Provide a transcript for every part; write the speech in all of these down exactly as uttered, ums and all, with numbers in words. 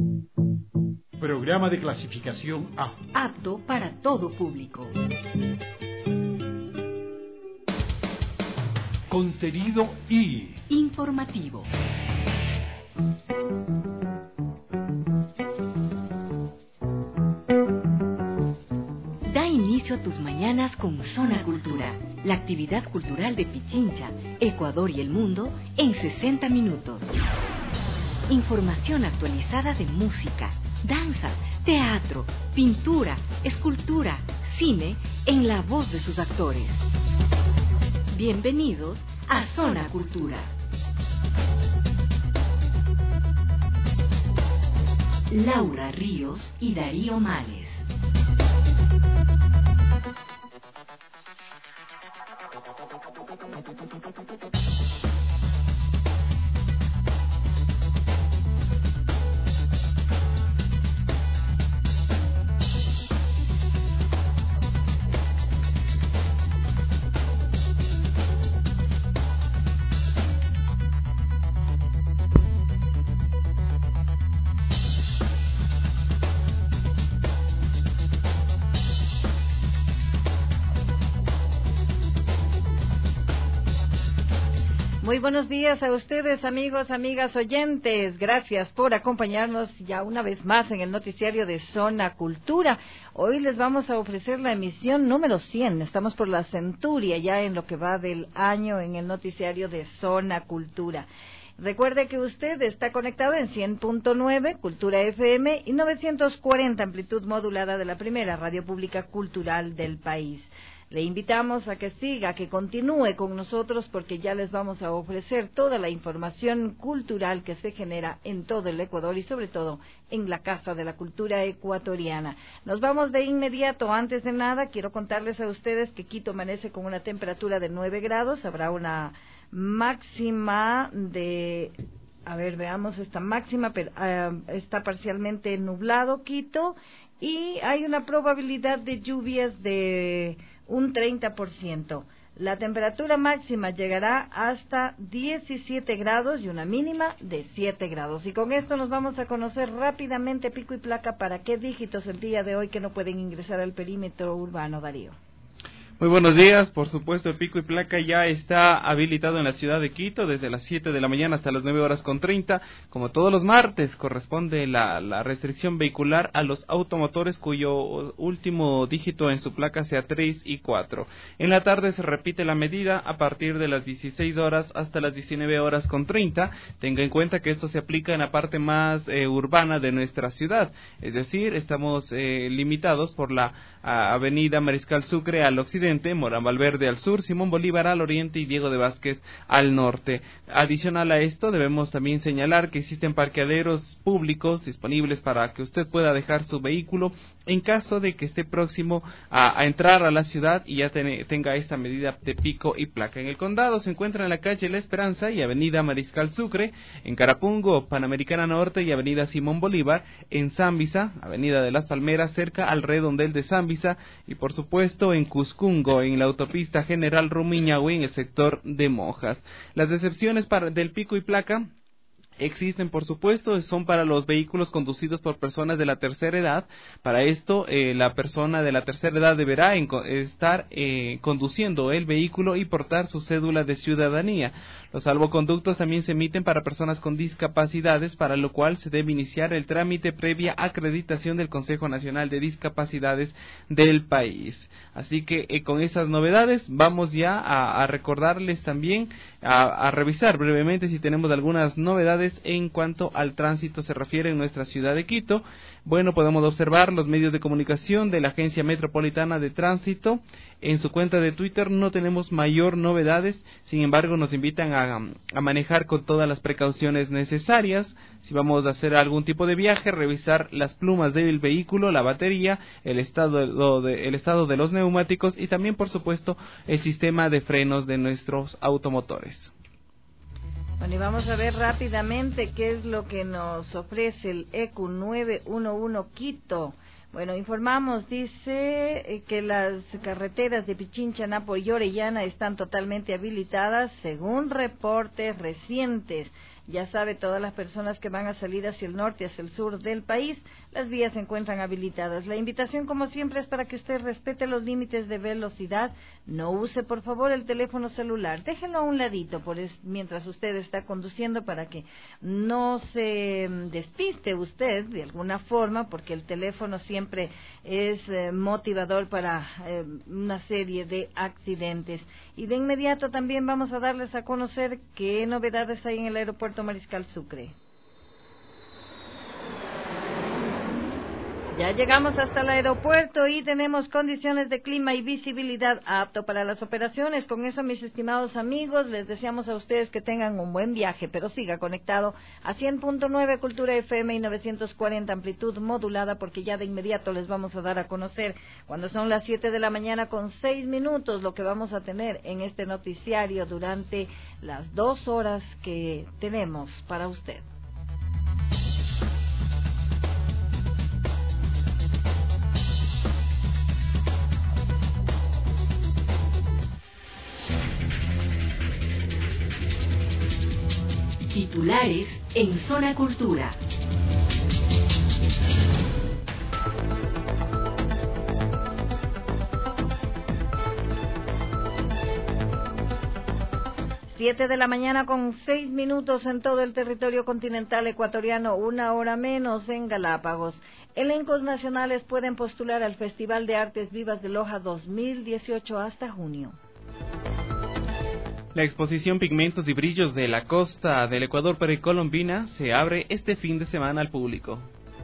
Programa de clasificación A. Apto para todo público. Contenido I. Informativo. Da inicio a tus mañanas con Zona Cultura, la actividad cultural de Pichincha, Ecuador y el mundo en sesenta minutos. Información actualizada de música, danza, teatro, pintura, escultura, cine, en la voz de sus actores. Bienvenidos a Zona Cultura. Laura Ríos y Darío Males. Muy buenos días a ustedes, amigos, amigas, oyentes. Gracias por acompañarnos ya una vez más en el noticiario de Zona Cultura. Hoy les vamos a ofrecer la emisión número cien. Estamos por la centuria ya en lo que va del año en el noticiario de Zona Cultura. Recuerde que usted está conectado en cien punto nueve Cultura F M y novecientos cuarenta amplitud modulada de la primera radio pública cultural del país. Le invitamos a que siga, que continúe con nosotros porque ya les vamos a ofrecer toda la información cultural que se genera en todo el Ecuador y sobre todo en la Casa de la Cultura Ecuatoriana. Nos vamos de inmediato. Antes de nada, quiero contarles a ustedes que Quito amanece con una temperatura de nueve grados. Habrá una máxima de... A ver, veamos esta máxima, pero, uh, está parcialmente nublado Quito y hay una probabilidad de lluvias de un treinta por ciento. La temperatura máxima llegará hasta diecisiete grados y una mínima de siete grados. Y con esto nos vamos a conocer rápidamente pico y placa para qué dígitos el día de hoy que no pueden ingresar al perímetro urbano, Darío. Muy buenos días, por supuesto el pico y placa ya está habilitado en la ciudad de Quito desde las siete de la mañana hasta las nueve horas con treinta. Como todos los martes corresponde la, la restricción vehicular a los automotores cuyo último dígito en su placa sea tres y cuatro. En la tarde se repite la medida a partir de las dieciséis horas hasta las diecinueve horas con treinta. Tenga en cuenta que esto se aplica en la parte más eh, urbana de nuestra ciudad, es decir, estamos eh, limitados por la a, avenida Mariscal Sucre al occidente, Morán Valverde al sur, Simón Bolívar al oriente y Diego de Vázquez al norte. Adicional a esto, debemos también señalar que existen parqueaderos públicos disponibles para que usted pueda dejar su vehículo en caso de que esté próximo a, a entrar a la ciudad y ya ten, tenga esta medida de pico y placa. En el condado se encuentra en la calle La Esperanza y avenida Mariscal Sucre, en Carapungo, Panamericana Norte y avenida Simón Bolívar, en Zambisa, avenida de las Palmeras, cerca al redondel de Zambisa y por supuesto en Cuscún, en la autopista General Rumiñahui en el sector de Mojas. Las excepciones para del pico y placa existen, por supuesto, son para los vehículos conducidos por personas de la tercera edad. Para esto, eh, la persona de la tercera edad deberá en, estar eh, conduciendo el vehículo y portar su cédula de ciudadanía. Los salvoconductos también se emiten para personas con discapacidades, para lo cual se debe iniciar el trámite previa acreditación del Consejo Nacional de Discapacidades del país. Así que eh, con esas novedades vamos ya a, a recordarles también, a, a revisar brevemente si tenemos algunas novedades en cuanto al tránsito se refiere en nuestra ciudad de Quito. Bueno, podemos observar los medios de comunicación de la Agencia Metropolitana de Tránsito. En su cuenta de Twitter no tenemos mayor novedades, sin embargo nos invitan a, a manejar con todas las precauciones necesarias. Si vamos a hacer algún tipo de viaje, revisar las plumas del vehículo, la batería, el estado de, el estado de los neumáticos y también, por supuesto, el sistema de frenos de nuestros automotores. Bueno, y vamos a ver rápidamente qué es lo que nos ofrece el E Q nueve uno uno Quito. Bueno, informamos, dice que las carreteras de Pichincha, Napo y Orellana están totalmente habilitadas según reportes recientes. Ya sabe, todas las personas que van a salir hacia el norte, hacia el sur del país, las vías se encuentran habilitadas. La invitación, como siempre, es para que usted respete los límites de velocidad. No use, por favor, el teléfono celular. Déjenlo a un ladito por es, mientras usted está conduciendo, para que no se despiste usted de alguna forma, porque el teléfono siempre es eh, motivador para eh, una serie de accidentes. Y de inmediato también vamos a darles a conocer qué novedades hay en el aeropuerto Mariscal Sucre. Ya llegamos hasta el aeropuerto y tenemos condiciones de clima y visibilidad apto para las operaciones. Con eso, mis estimados amigos, les deseamos a ustedes que tengan un buen viaje, pero siga conectado a cien punto nueve Cultura F M y novecientos cuarenta amplitud modulada, porque ya de inmediato les vamos a dar a conocer, cuando son las siete de la mañana con seis minutos, lo que vamos a tener en este noticiario durante las dos horas que tenemos para usted. Titulares en Zona Cultura. Siete de la mañana con seis minutos en todo el territorio continental ecuatoriano, una hora menos en Galápagos. Elencos nacionales pueden postular al Festival de Artes Vivas de Loja dos mil dieciocho hasta junio. La exposición Pigmentos y Brillos de la Costa del Ecuador precolombina se abre este fin de semana al público.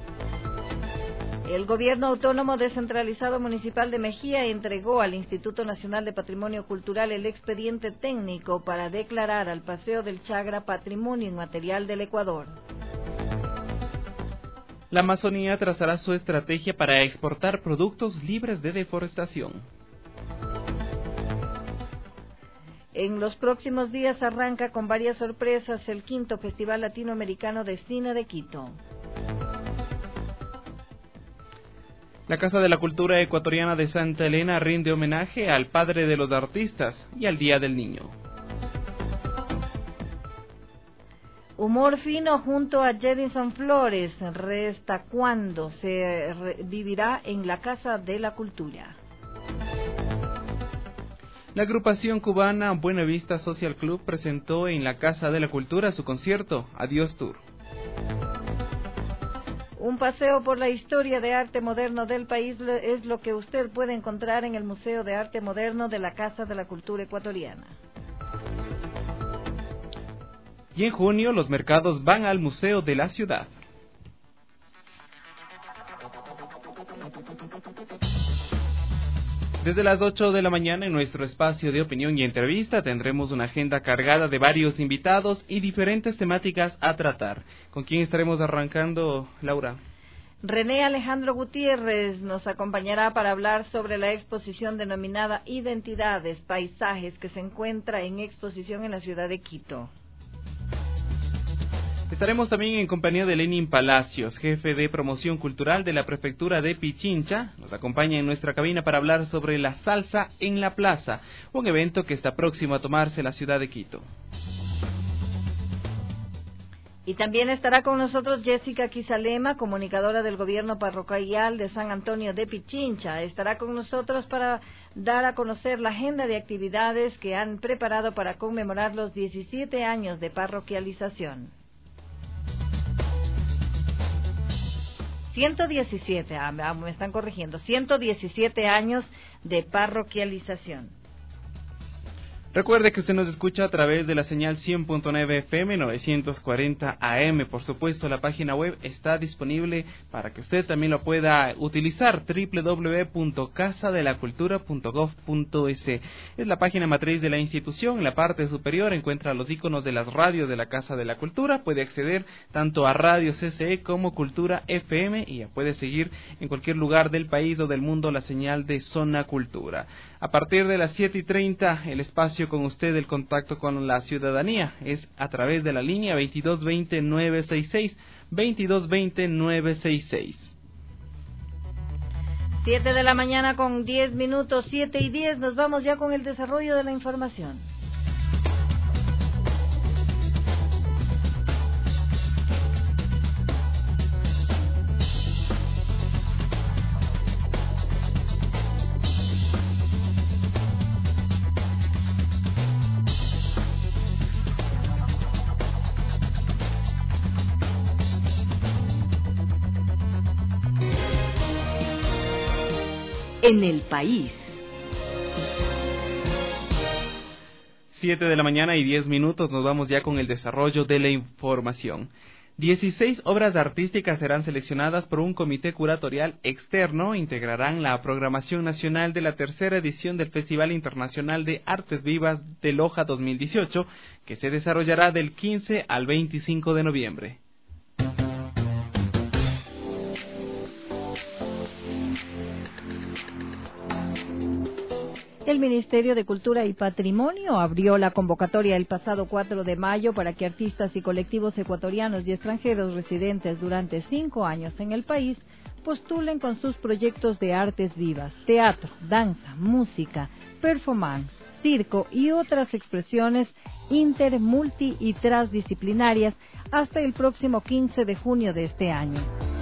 El Gobierno Autónomo Descentralizado Municipal de Mejía entregó al Instituto Nacional de Patrimonio Cultural el expediente técnico para declarar al Paseo del Chagra Patrimonio Inmaterial del Ecuador. La Amazonía trazará su estrategia para exportar productos libres de deforestación. En los próximos días arranca con varias sorpresas el quinto Festival Latinoamericano de Cine de Quito. La Casa de la Cultura Ecuatoriana de Santa Elena rinde homenaje al padre de los artistas y al Día del Niño. Humor fino junto a Jedinson Flores, resta cuando se vivirá en la Casa de la Cultura. La agrupación cubana Buena Vista Social Club presentó en la Casa de la Cultura su concierto Adiós Tour. Un paseo por la historia de arte moderno del país es lo que usted puede encontrar en el Museo de Arte Moderno de la Casa de la Cultura Ecuatoriana. Y en junio los mercados van al Museo de la Ciudad. Desde las ocho de la mañana en nuestro espacio de opinión y entrevista tendremos una agenda cargada de varios invitados y diferentes temáticas a tratar. ¿Con quién estaremos arrancando, Laura? René Alejandro Gutiérrez nos acompañará para hablar sobre la exposición denominada Identidades, Paisajes, que se encuentra en exposición en la ciudad de Quito. Estaremos también en compañía de Lenin Palacios, jefe de promoción cultural de la prefectura de Pichincha. Nos acompaña en nuestra cabina para hablar sobre la salsa en la plaza, un evento que está próximo a tomarse en la ciudad de Quito. Y también estará con nosotros Jessica Quisalema, comunicadora del gobierno parroquial de San Antonio de Pichincha. Estará con nosotros para dar a conocer la agenda de actividades que han preparado para conmemorar los diecisiete años de parroquialización. ciento diecisiete, ah, me están corrigiendo, ciento diecisiete años de parroquialización. Recuerde que usted nos escucha a través de la señal cien punto nueve F M, novecientos cuarenta A M. Por supuesto, la página web está disponible para que usted también lo pueda utilizar, doble u doble u doble u punto casa de la cultura punto gob punto es. Es la página matriz de la institución. En la parte superior encuentra los iconos de las radios de la Casa de la Cultura. Puede acceder tanto a Radio C C E como Cultura F M y ya puede seguir en cualquier lugar del país o del mundo la señal de Zona Cultura. A partir de las siete y treinta, el espacio con usted, el contacto con la ciudadanía, es a través de la línea veintidós veinte nueve sesenta y seis, veintidós veinte nueve sesenta y seis. Siete de la mañana con diez minutos, siete y diez, nos vamos ya con el desarrollo de la información. en el país. Siete de la mañana y diez minutos, nos vamos ya con el desarrollo de la información. dieciséis obras artísticas serán seleccionadas por un comité curatorial externo, integrarán la programación nacional de la tercera edición del Festival Internacional de Artes Vivas de Loja dos mil dieciocho, que se desarrollará del quince al veinticinco de noviembre. El Ministerio de Cultura y Patrimonio abrió la convocatoria el pasado cuatro de mayo para que artistas y colectivos ecuatorianos y extranjeros residentes durante cinco años en el país postulen con sus proyectos de artes vivas, teatro, danza, música, performance, circo y otras expresiones inter, multi y transdisciplinarias hasta el próximo quince de junio de este año.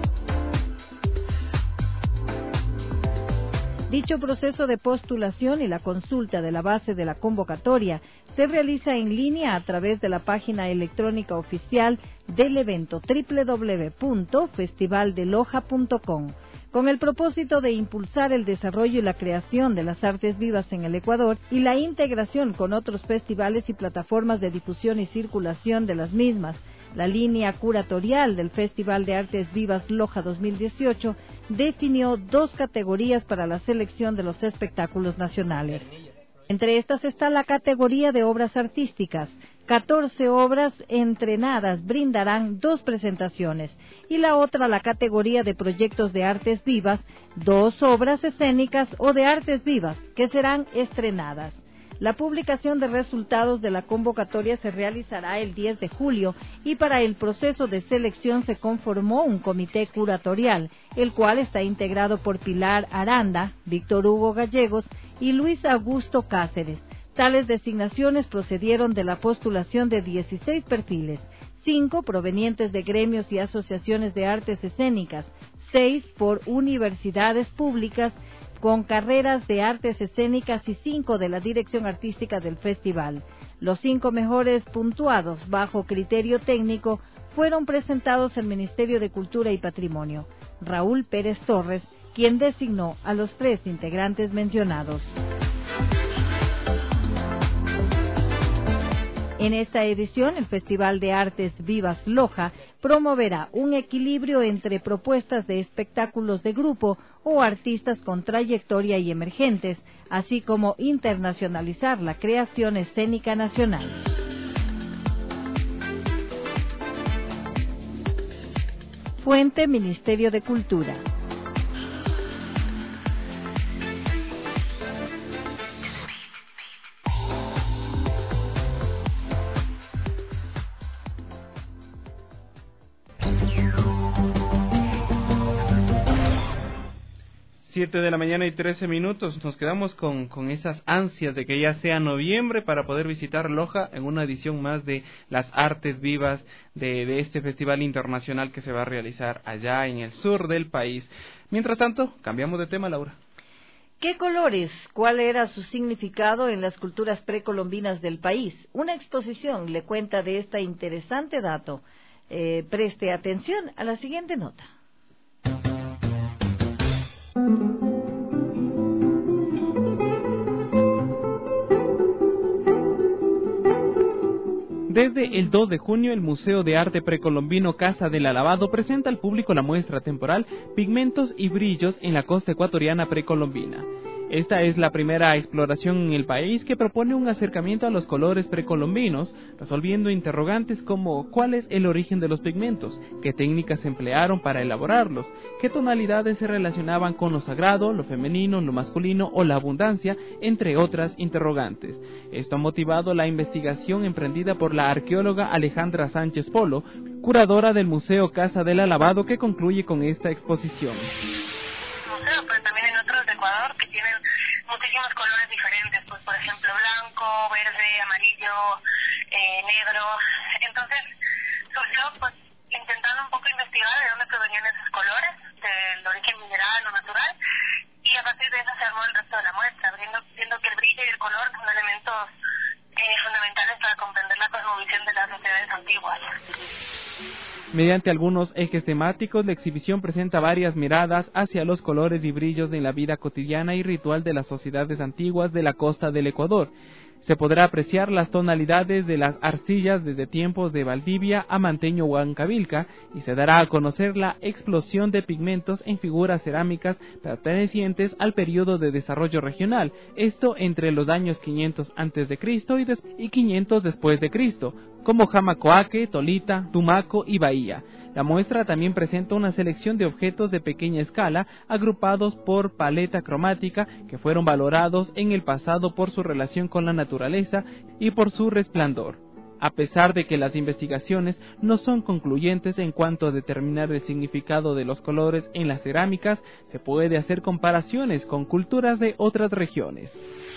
Dicho proceso de postulación y la consulta de la base de la convocatoria se realiza en línea a través de la página electrónica oficial del evento doble u doble u doble u punto festival de loja punto com, con el propósito de impulsar el desarrollo y la creación de las artes vivas en el Ecuador y la integración con otros festivales y plataformas de difusión y circulación de las mismas. La línea curatorial del Festival de Artes Vivas Loja dos mil dieciocho definió dos categorías para la selección de los espectáculos nacionales. Entre estas está la categoría de obras artísticas. catorce obras entrenadas brindarán dos presentaciones y la otra la categoría de proyectos de artes vivas, dos obras escénicas o de artes vivas que serán estrenadas. La publicación de resultados de la convocatoria se realizará el diez de julio y para el proceso de selección se conformó un comité curatorial, el cual está integrado por Pilar Aranda, Víctor Hugo Gallegos y Luis Augusto Cáceres. Tales designaciones procedieron de la postulación de dieciséis perfiles, cinco provenientes de gremios y asociaciones de artes escénicas, seis por universidades públicas, con carreras de artes escénicas y cinco de la dirección artística del festival. Los cinco mejores puntuados bajo criterio técnico fueron presentados al Ministerio de Cultura y Patrimonio. Raúl Pérez Torres, quien designó a los tres integrantes mencionados. En esta edición, el Festival de Artes Vivas Loja promoverá un equilibrio entre propuestas de espectáculos de grupo o artistas con trayectoria y emergentes, así como internacionalizar la creación escénica nacional. Fuente: Ministerio de Cultura. Siete de la mañana y trece minutos, nos quedamos con, con esas ansias de que ya sea noviembre para poder visitar Loja en una edición más de las artes vivas de, de este festival internacional que se va a realizar allá en el sur del país. Mientras tanto, cambiamos de tema, Laura. ¿Qué colores? ¿Cuál era su significado en las culturas precolombinas del país? Una exposición le cuenta de este interesante dato. Eh, preste atención a la siguiente nota. Desde el dos de junio, el Museo de Arte Precolombino Casa del Alabado presenta al público la muestra temporal Pigmentos y Brillos en la Costa Ecuatoriana Precolombina. Esta es la primera exploración en el país que propone un acercamiento a los colores precolombinos, resolviendo interrogantes como ¿cuál es el origen de los pigmentos?, qué técnicas se emplearon para elaborarlos, qué tonalidades se relacionaban con lo sagrado, lo femenino, lo masculino o la abundancia, entre otras interrogantes. Esto ha motivado la investigación emprendida por la arqueóloga Alejandra Sánchez Polo, curadora del Museo Casa del Alabado, que concluye con esta exposición. Museo, pero también en otros de Ecuador que tienen muchísimos colores diferentes, pues por ejemplo blanco, verde, amarillo, eh, negro. Entonces surgió pues intentando un poco investigar de dónde provenían esos colores, del origen mineral o natural, y a partir de eso se armó el resto de la muestra, viendo, viendo que el brillo y el color son elementos eh, fundamentales para comprender la cosmovisión de las sociedades antiguas. Mediante algunos ejes temáticos, la exhibición presenta varias miradas hacia los colores y brillos en la vida cotidiana y ritual de las sociedades antiguas de la costa del Ecuador. Se podrá apreciar las tonalidades de las arcillas desde tiempos de Valdivia a Manteño o Huancavilca, y se dará a conocer la explosión de pigmentos en figuras cerámicas pertenecientes al periodo de desarrollo regional, esto entre los años quinientos antes de Cristo y, des y quinientos después de Cristo, como Jamacoaque, Tolita, Tumaco y Bahía. La muestra también presenta una selección de objetos de pequeña escala agrupados por paleta cromática que fueron valorados en el pasado por su relación con la naturaleza y por su resplandor. A pesar de que las investigaciones no son concluyentes en cuanto a determinar el significado de los colores en las cerámicas, se puede hacer comparaciones con culturas de otras regiones.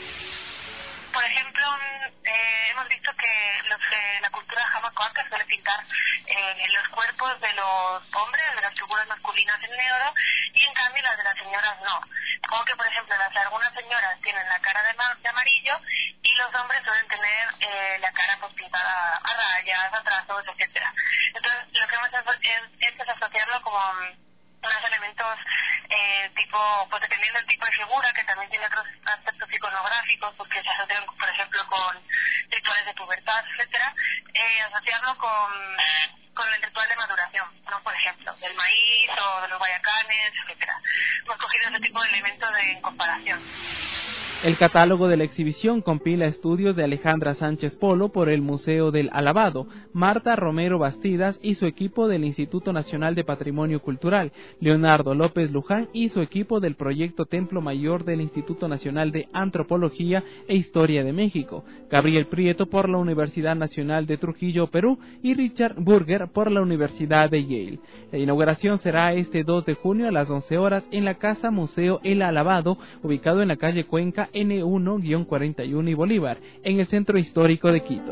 Por ejemplo, eh, hemos visto que los, eh, la cultura jamacoaca suele pintar eh, los cuerpos de los hombres, de las figuras masculinas en negro, y en cambio las de las señoras no. Como que, por ejemplo, las, algunas señoras tienen la cara de, ma de amarillo y los hombres suelen tener eh, la cara pues pintada a rayas, a trazos, etcétera. Entonces, lo que hemos hecho es, es, es asociarlo como unos elementos eh, tipo, pues dependiendo del tipo de figura, que también tiene otros aspectos iconográficos, porque se asocian, por ejemplo, con rituales de pubertad, etcétera, eh, asociarlo con, con el ritual de maduración, ¿no? Por ejemplo, del maíz o de los guayacanes, etcétera. Hemos cogido ese tipo de elementos de comparación. El catálogo de la exhibición compila estudios de Alejandra Sánchez Polo por el Museo del Alabado, Marta Romero Bastidas y su equipo del Instituto Nacional de Patrimonio Cultural, Leonardo López Luján y su equipo del Proyecto Templo Mayor del Instituto Nacional de Antropología e Historia de México, Gabriel Prieto por la Universidad Nacional de Trujillo, Perú, y Richard Burger por la Universidad de Yale. La inauguración será este dos de junio a las once horas en la Casa Museo El Alabado, ubicado en la calle Cuenca ene uno cuarenta y uno y Bolívar, en el Centro Histórico de Quito.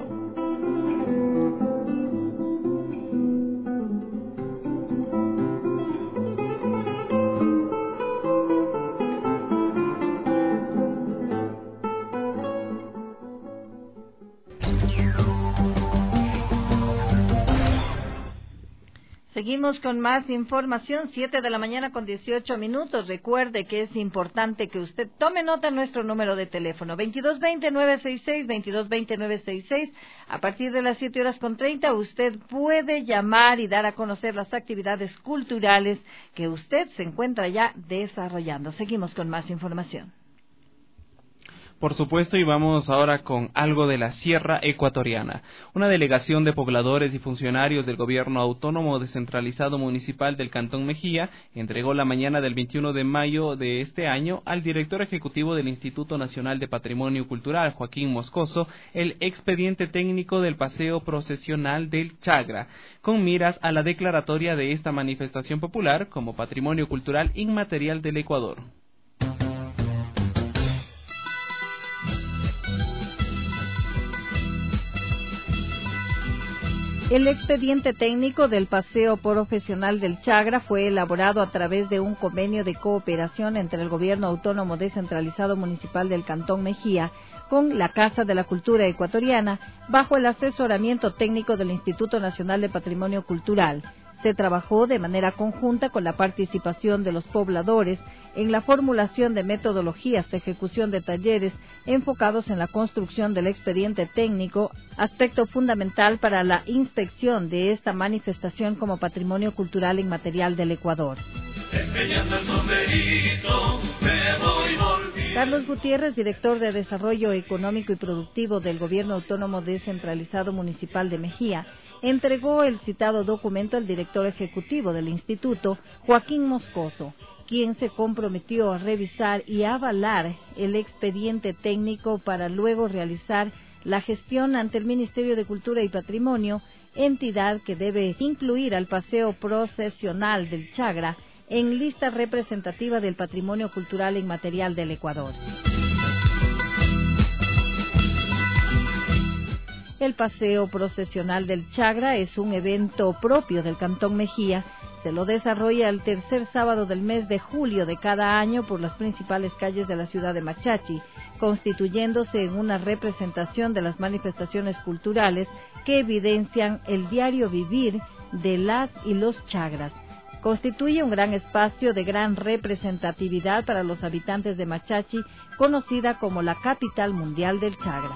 Seguimos con más información, siete de la mañana con dieciocho minutos. Recuerde que es importante que usted tome nota de nuestro número de teléfono, veintidós veinte, nueve sesenta y seis, veintidós veinte, nueve sesenta y seis. A partir de las siete horas con treinta, usted puede llamar y dar a conocer las actividades culturales que usted se encuentra ya desarrollando. Seguimos con más información. Por supuesto, y vamos ahora con algo de la Sierra Ecuatoriana. Una delegación de pobladores y funcionarios del Gobierno Autónomo Descentralizado Municipal del Cantón Mejía entregó la mañana del veintiuno de mayo de este año al director ejecutivo del Instituto Nacional de Patrimonio Cultural, Joaquín Moscoso, el expediente técnico del paseo procesional del Chagra, con miras a la declaratoria de esta manifestación popular como Patrimonio Cultural Inmaterial del Ecuador. El expediente técnico del paseo profesional del Chagra fue elaborado a través de un convenio de cooperación entre el Gobierno Autónomo Descentralizado Municipal del Cantón Mejía con la Casa de la Cultura Ecuatoriana, bajo el asesoramiento técnico del Instituto Nacional de Patrimonio Cultural. Se trabajó de manera conjunta con la participación de los pobladores en la formulación de metodologías, ejecución de talleres enfocados en la construcción del expediente técnico, aspecto fundamental para la inspección de esta manifestación como patrimonio cultural inmaterial del Ecuador. Carlos Gutiérrez, director de Desarrollo Económico y Productivo del Gobierno Autónomo Descentralizado Municipal de Mejía, entregó el citado documento al director ejecutivo del instituto, Joaquín Moscoso, quien se comprometió a revisar y avalar el expediente técnico para luego realizar la gestión ante el Ministerio de Cultura y Patrimonio, entidad que debe incluir al paseo procesional del Chagra en lista representativa del patrimonio cultural inmaterial del Ecuador. El paseo procesional del Chagra es un evento propio del Cantón Mejía. Se lo desarrolla el tercer sábado del mes de julio de cada año por las principales calles de la ciudad de Machachi, constituyéndose en una representación de las manifestaciones culturales que evidencian el diario vivir de las y los chagras. Constituye un gran espacio de gran representatividad para los habitantes de Machachi, conocida como la capital mundial del Chagra.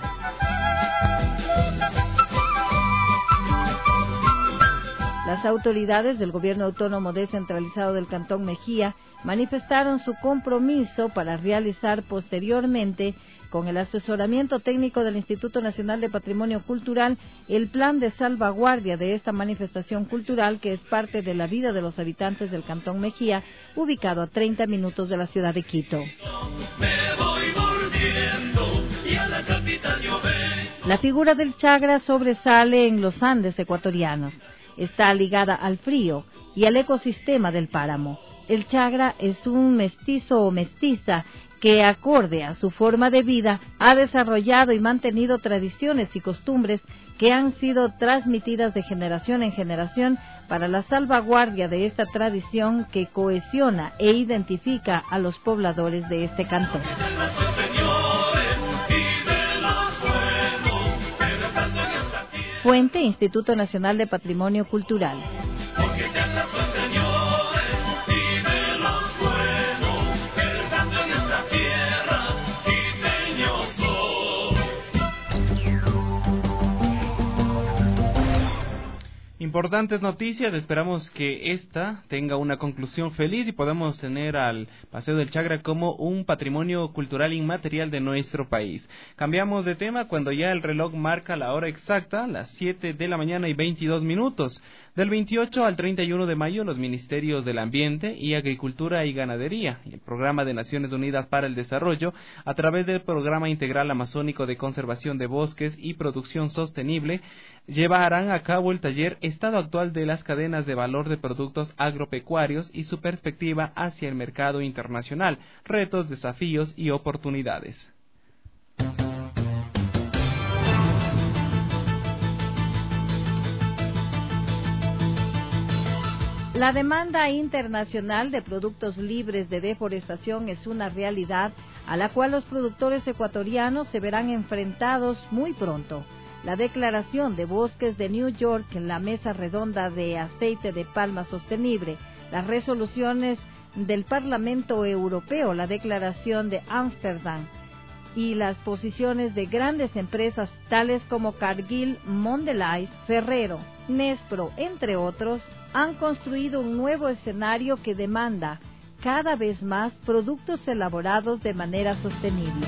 Las autoridades del Gobierno Autónomo Descentralizado del Cantón Mejía manifestaron su compromiso para realizar posteriormente, con el asesoramiento técnico del Instituto Nacional de Patrimonio Cultural, el plan de salvaguardia de esta manifestación cultural que es parte de la vida de los habitantes del Cantón Mejía, ubicado a treinta minutos de la ciudad de Quito. La figura del Chagra sobresale en los Andes ecuatorianos. Está ligada al frío y al ecosistema del páramo. El Chagra es un mestizo o mestiza que, acorde a su forma de vida, ha desarrollado y mantenido tradiciones y costumbres que han sido transmitidas de generación en generación para la salvaguardia de esta tradición que cohesiona e identifica a los pobladores de este cantón. Fuente: Instituto Nacional de Patrimonio Cultural. Importantes noticias, esperamos que esta tenga una conclusión feliz y podamos tener al Paseo del Chagra como un patrimonio cultural inmaterial de nuestro país. Cambiamos de tema cuando ya el reloj marca la hora exacta, las siete de la mañana y veintidós minutos. Del veintiocho al treinta y uno de mayo, los Ministerios del Ambiente y Agricultura y Ganadería y el Programa de Naciones Unidas para el Desarrollo, a través del Programa Integral Amazónico de Conservación de Bosques y Producción Sostenible, llevarán a cabo el taller Estado Actual de las Cadenas de Valor de Productos Agropecuarios y su perspectiva hacia el mercado internacional, retos, desafíos y oportunidades. La demanda internacional de productos libres de deforestación es una realidad a la cual los productores ecuatorianos se verán enfrentados muy pronto. La Declaración de Bosques de New York, la Mesa Redonda de Aceite de Palma Sostenible, las resoluciones del Parlamento Europeo, la Declaración de Ámsterdam y las posiciones de grandes empresas tales como Cargill, Mondelez, Ferrero, Nespro, entre otros, han construido un nuevo escenario que demanda cada vez más productos elaborados de manera sostenible.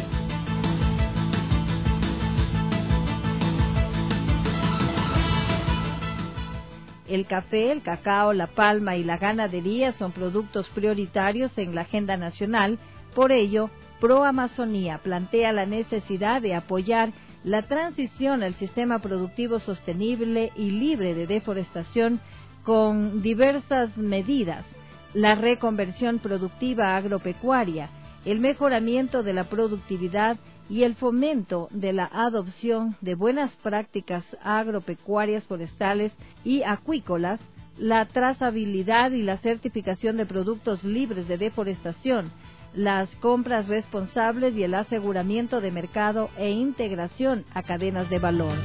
El café, el cacao, la palma y la ganadería son productos prioritarios en la agenda nacional. Por ello, Pro Amazonía plantea la necesidad de apoyar la transición al sistema productivo sostenible y libre de deforestación con diversas medidas: la reconversión productiva agropecuaria, el mejoramiento de la productividad y el fomento de la adopción de buenas prácticas agropecuarias, forestales y acuícolas, la trazabilidad y la certificación de productos libres de deforestación, las compras responsables y el aseguramiento de mercado e integración a cadenas de valor.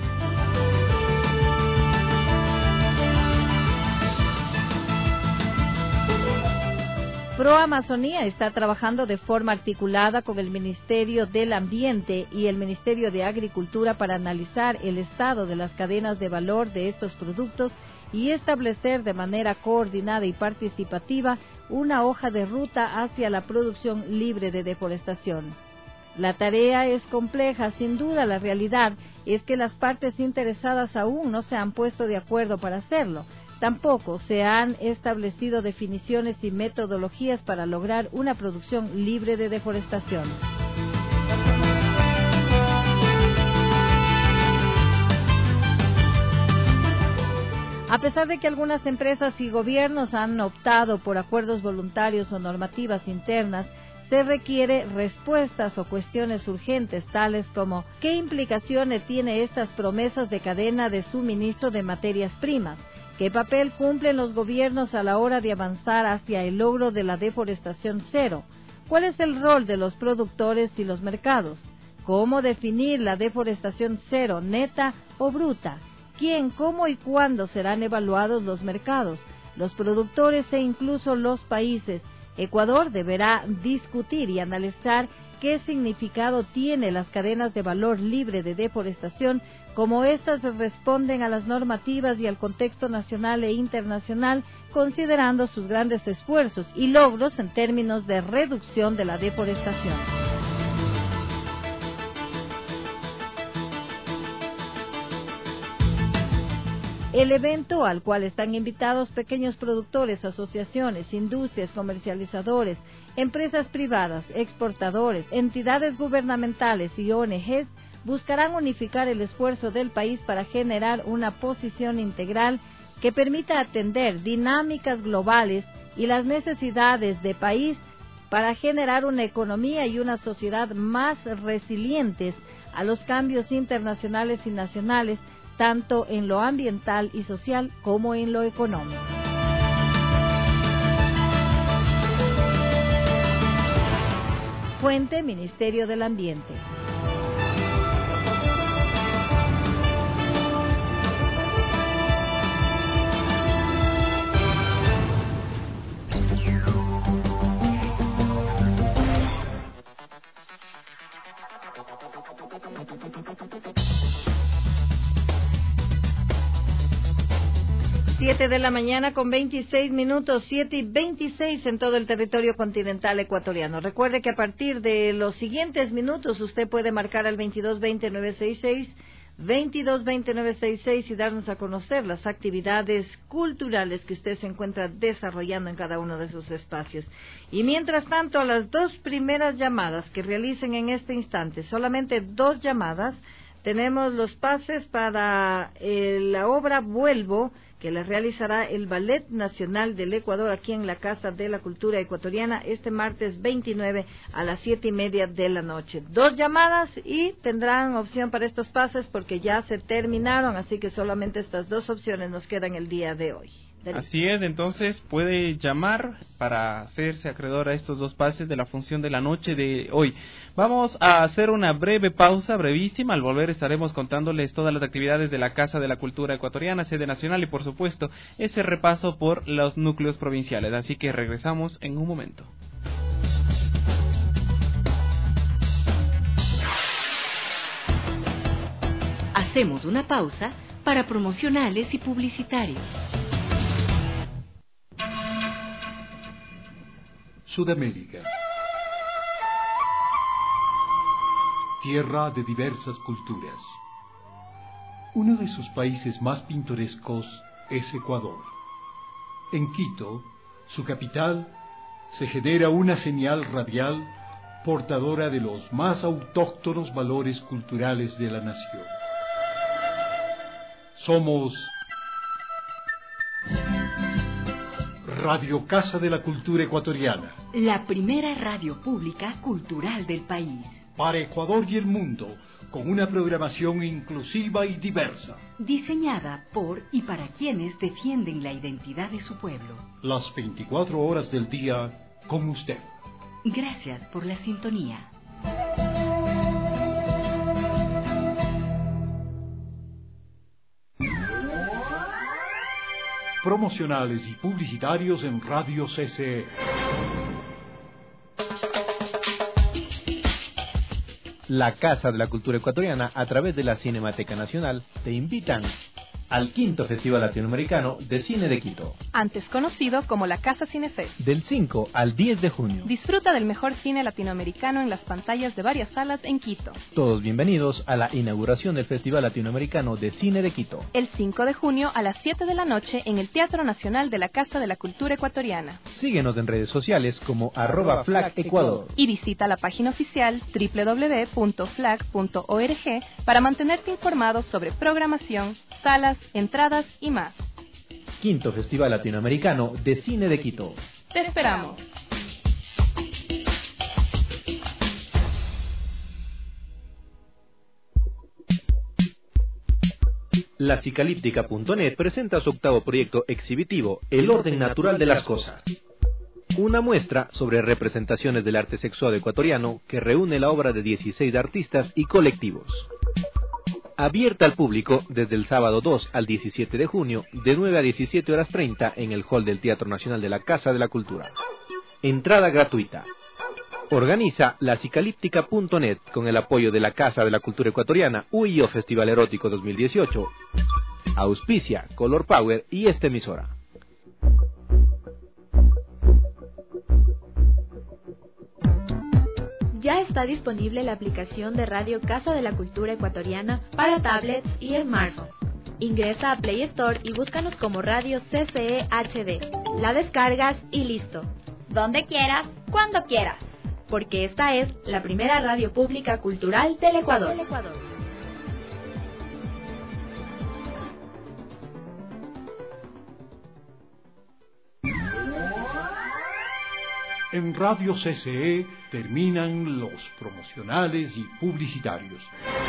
Pro Amazonía está trabajando de forma articulada con el Ministerio del Ambiente y el Ministerio de Agricultura para analizar el estado de las cadenas de valor de estos productos y establecer de manera coordinada y participativa una hoja de ruta hacia la producción libre de deforestación. La tarea es compleja, sin duda. La realidad es que las partes interesadas aún no se han puesto de acuerdo para hacerlo. Tampoco se han establecido definiciones y metodologías para lograr una producción libre de deforestación. A pesar de que algunas empresas y gobiernos han optado por acuerdos voluntarios o normativas internas, se requiere respuestas o cuestiones urgentes, tales como ¿qué implicaciones tiene estas promesas de cadena de suministro de materias primas? ¿Qué papel cumplen los gobiernos a la hora de avanzar hacia el logro de la deforestación cero? ¿Cuál es el rol de los productores y los mercados? ¿Cómo definir la deforestación cero, neta o bruta? quién, cómo y cuándo serán evaluados los mercados, los productores e incluso los países. Ecuador deberá discutir y analizar qué significado tiene las cadenas de valor libre de deforestación, como éstas responden a las normativas y al contexto nacional e internacional, considerando sus grandes esfuerzos y logros en términos de reducción de la deforestación. El evento, al cual están invitados pequeños productores, asociaciones, industrias, comercializadores, empresas privadas, exportadores, entidades gubernamentales y O N Ges, buscarán unificar el esfuerzo del país para generar una posición integral que permita atender dinámicas globales y las necesidades de país para generar una economía y una sociedad más resilientes a los cambios internacionales y nacionales, tanto en lo ambiental y social como en lo económico. Fuente: Ministerio del Ambiente. Siete de la mañana con veintiséis minutos, siete y veintiséis en todo el territorio continental ecuatoriano. Recuerde que a partir de los siguientes minutos usted puede marcar al veintidós veinte nueve sesenta y seis, veintidós veinte nueve sesenta y seis y darnos a conocer las actividades culturales que usted se encuentra desarrollando en cada uno de esos espacios. Y mientras tanto, a las dos primeras llamadas que realicen en este instante, solamente dos llamadas, tenemos los pases para eh, la obra Vuelvo, que la realizará el Ballet Nacional del Ecuador aquí en la Casa de la Cultura Ecuatoriana este martes veintinueve a las siete y media de la noche. Dos llamadas y tendrán opción para estos pases porque ya se terminaron, así que solamente estas dos opciones nos quedan el día de hoy. Así es, entonces puede llamar para hacerse acreedor a estos dos pases de la función de la noche de hoy. Vamos a hacer una breve pausa, brevísima. Al volver estaremos contándoles todas las actividades de la Casa de la Cultura Ecuatoriana, sede nacional, y por supuesto ese repaso por los núcleos provinciales. Así que regresamos en un momento. Hacemos una pausa para promocionales y publicitarios. Sudamérica, tierra de diversas culturas. Uno de sus países más pintorescos es Ecuador. En Quito, su capital, se genera una señal radial portadora de los más autóctonos valores culturales de la nación. Somos Radio Casa de la Cultura Ecuatoriana, la primera radio pública cultural del país. Para Ecuador y el mundo, con una programación inclusiva y diversa. Diseñada por y para quienes defienden la identidad de su pueblo. Las veinticuatro horas del día con usted. Gracias por la sintonía. Promocionales y publicitarios en Radio C C E. La Casa de la Cultura Ecuatoriana, a través de la Cinemateca Nacional, te invitan al quinto Festival Latinoamericano de Cine de Quito, antes conocido como la Casa Cinefest. Del cinco al diez de junio. Disfruta del mejor cine latinoamericano en las pantallas de varias salas en Quito. Todos bienvenidos a la inauguración del Festival Latinoamericano de Cine de Quito. El cinco de junio a las siete de la noche en el Teatro Nacional de la Casa de la Cultura Ecuatoriana. Síguenos en redes sociales como arroba flag Ecuador. Y visita la página oficial doble u doble u doble u punto flag punto org para mantenerte informado sobre programación, salas, entradas y más. Quinto Festival Latinoamericano de Cine de Quito. Te esperamos. La Cicalíptica punto net presenta su octavo proyecto exhibitivo, El orden natural de las cosas. Una muestra sobre representaciones del arte sexual ecuatoriano que reúne la obra de dieciséis artistas y colectivos. Abierta al público desde el sábado dos al diecisiete de junio, de nueve a diecisiete horas treinta en el hall del Teatro Nacional de la Casa de la Cultura. Entrada gratuita. Organiza la cicalíptica punto net con el apoyo de la Casa de la Cultura Ecuatoriana U I O Festival Erótico dos mil dieciocho. Auspicia Color Power y esta emisora. Ya está disponible la aplicación de Radio Casa de la Cultura Ecuatoriana para tablets y smartphones. Ingresa a Play Store y búscanos como Radio C C E H D. La descargas y listo. Donde quieras, cuando quieras. Porque esta es la primera radio pública cultural del Ecuador. En Radio C C E terminan los promocionales y publicitarios.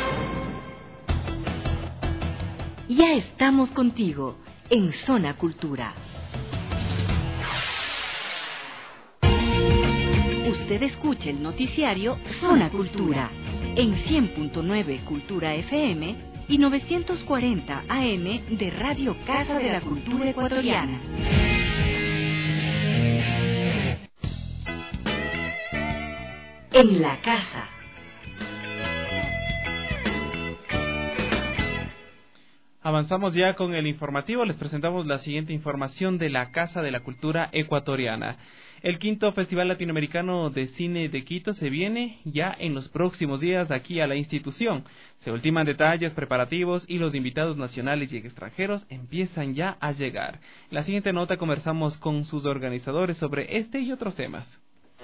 Ya estamos contigo en Zona Cultura. Usted escucha el noticiario Zona Cultura en cien punto nueve Cultura F M y novecientos cuarenta A M de Radio Casa de la Cultura Ecuatoriana. En la casa. Avanzamos ya con el informativo. Les presentamos la siguiente información de la Casa de la Cultura Ecuatoriana. El quinto Festival Latinoamericano de Cine de Quito se viene ya en los próximos días aquí a la institución. Se ultiman detalles preparativos y los invitados nacionales y extranjeros empiezan ya a llegar. En la siguiente nota conversamos con sus organizadores sobre este y otros temas.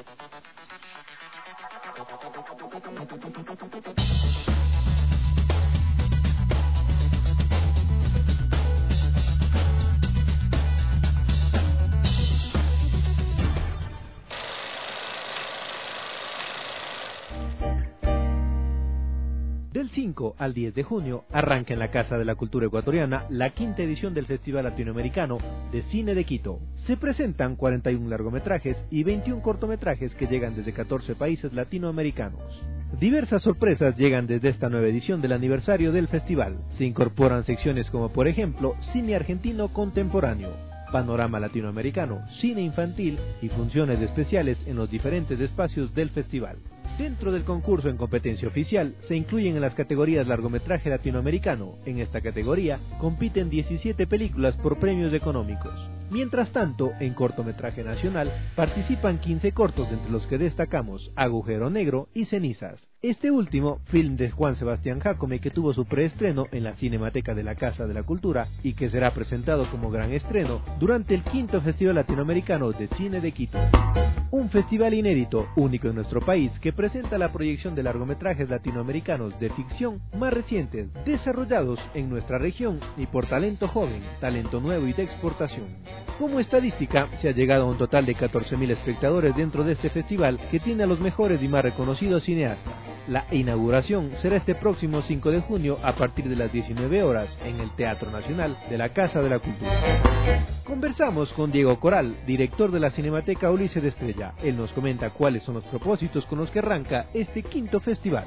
Del cinco al diez de junio arranca en la Casa de la Cultura Ecuatoriana la quinta edición del Festival Latinoamericano de Cine de Quito. Se presentan cuarenta y un largometrajes y veintiún cortometrajes que llegan desde catorce países latinoamericanos. Diversas sorpresas llegan desde esta nueva edición del aniversario del festival. Se incorporan secciones como por ejemplo Cine Argentino Contemporáneo, Panorama Latinoamericano, Cine Infantil y funciones especiales en los diferentes espacios del festival. Dentro del concurso en competencia oficial se incluyen en las categorías largometraje latinoamericano. En esta categoría compiten diecisiete películas por premios económicos. Mientras tanto, en cortometraje nacional participan quince cortos, entre los que destacamos Agujero Negro y Cenizas. Este último, film de Juan Sebastián Jácome, que tuvo su preestreno en la Cinemateca de la Casa de la Cultura y que será presentado como gran estreno durante el quinto Festival Latinoamericano de Cine de Quito. Un festival inédito, único en nuestro país, que presenta la proyección de largometrajes latinoamericanos de ficción más recientes, desarrollados en nuestra región y por talento joven, talento nuevo y de exportación. Como estadística, se ha llegado a un total de catorce mil espectadores dentro de este festival que tiene a los mejores y más reconocidos cineastas. La inauguración será este próximo cinco de junio a partir de las diecinueve horas en el Teatro Nacional de la Casa de la Cultura. Conversamos con Diego Coral, director de la Cinemateca Ulises de Estrella. Él nos comenta cuáles son los propósitos con los que arranca este quinto festival.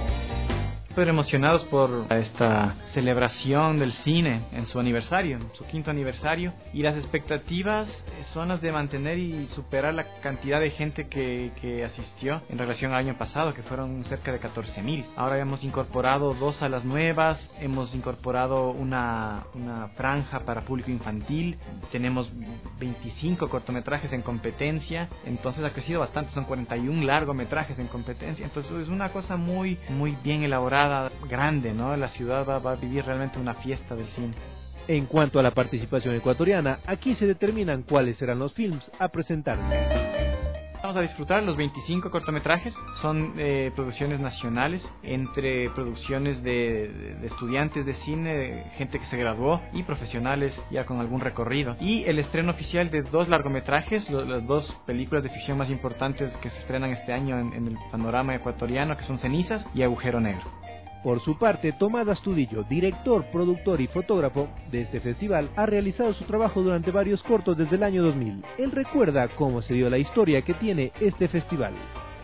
Súper emocionados por esta celebración del cine en su aniversario, en su quinto aniversario, y las expectativas son las de mantener y superar la cantidad de gente que, que asistió en relación al año pasado, que fueron cerca de catorce mil. Ahora hemos incorporado dos salas nuevas, hemos incorporado una, una franja para público infantil, tenemos veinticinco cortometrajes en competencia, entonces ha crecido bastante, son cuarenta y un largometrajes en competencia, entonces es una cosa muy, muy bien elaborada, grande, ¿no? La ciudad va, va a vivir realmente una fiesta del cine. En cuanto a la participación ecuatoriana, aquí se determinan cuáles serán los films a presentar. Vamos a disfrutar los veinticinco cortometrajes, son eh, producciones nacionales, entre producciones de, de, de estudiantes de cine, de gente que se graduó y profesionales ya con algún recorrido. Y el estreno oficial de dos largometrajes, lo, las dos películas de ficción más importantes que se estrenan este año en, en el panorama ecuatoriano, que son Cenizas y Agujero Negro. Por su parte, Tomás Astudillo, director, productor y fotógrafo de este festival, ha realizado su trabajo durante varios cortos desde el año dos mil. Él recuerda cómo se dio la historia que tiene este festival.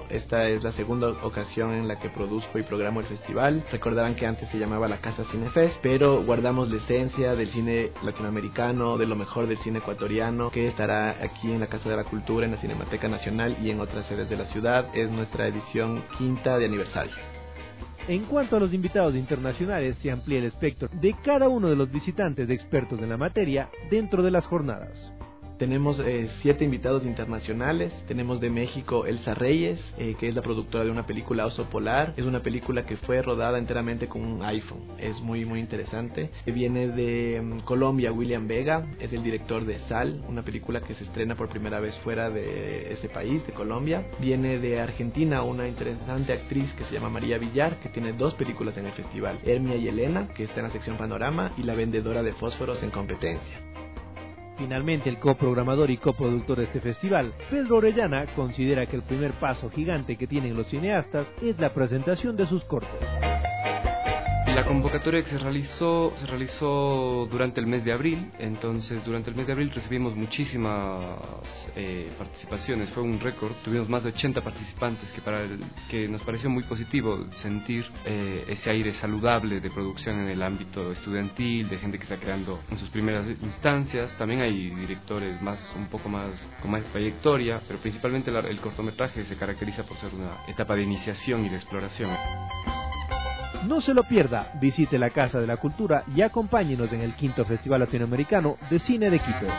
Esta es la segunda ocasión en la que produzco y programo el festival. Recordarán que antes se llamaba la Casa Cinefest, pero guardamos la esencia del cine latinoamericano, de lo mejor del cine ecuatoriano, que estará aquí en la Casa de la Cultura, en la Cinemateca Nacional y en otras sedes de la ciudad. Es nuestra edición quinta de aniversario. En cuanto a los invitados internacionales, se amplía el espectro de cada uno de los visitantes expertos en la materia dentro de las jornadas. Tenemos eh, siete invitados internacionales. Tenemos de México Elsa Reyes, eh, que es la productora de una película Oso Polar. Es una película que fue rodada enteramente con un iPhone. Es muy muy interesante. Viene de um, Colombia William Vega, es el director de Sal, una película que se estrena por primera vez fuera de ese país, de Colombia. Viene de Argentina una interesante actriz que se llama María Villar, que tiene dos películas en el festival, Hermia y Elena, que está en la sección Panorama, y La Vendedora de Fósforos en Competencia. Finalmente, el coprogramador y coproductor de este festival, Pedro Orellana, considera que el primer paso gigante que tienen los cineastas es la presentación de sus cortos. La convocatoria que se realizó se realizó durante el mes de abril. Entonces durante el mes de abril recibimos muchísimas eh, participaciones, fue un récord, tuvimos más de ochenta participantes, que para el, que nos pareció muy positivo sentir eh, ese aire saludable de producción en el ámbito estudiantil, de gente que está creando en sus primeras instancias. También hay directores más un poco más con más trayectoria, pero principalmente la, el cortometraje se caracteriza por ser una etapa de iniciación y de exploración. No se lo pierda, visite la Casa de la Cultura y acompáñenos en el quinto Festival Latinoamericano de Cine de Quito.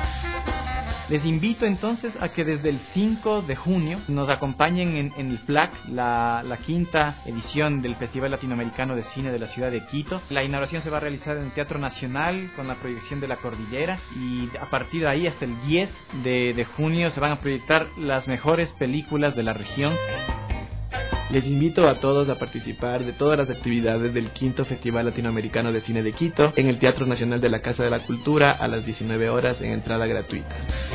Les invito entonces a que desde el cinco de junio nos acompañen en, en el FLAC, la, la quinta edición del Festival Latinoamericano de Cine de la ciudad de Quito. La inauguración se va a realizar en el Teatro Nacional con la proyección de La Cordillera, y a partir de ahí hasta el diez de junio se van a proyectar las mejores películas de la región. Les invito a todos a participar de todas las actividades del quinto Festival Latinoamericano de Cine de Quito en el Teatro Nacional de la Casa de la Cultura a las diecinueve horas en entrada gratuita.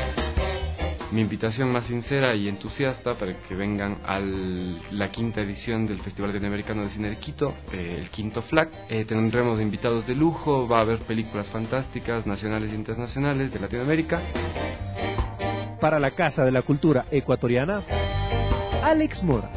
Mi invitación más sincera y entusiasta para que vengan a la quinta edición del Festival Latinoamericano de Cine de Quito, eh, el quinto FLAC. Eh, tendremos invitados de lujo, va a haber películas fantásticas nacionales e internacionales de Latinoamérica. Para la Casa de la Cultura Ecuatoriana, Alex Mora.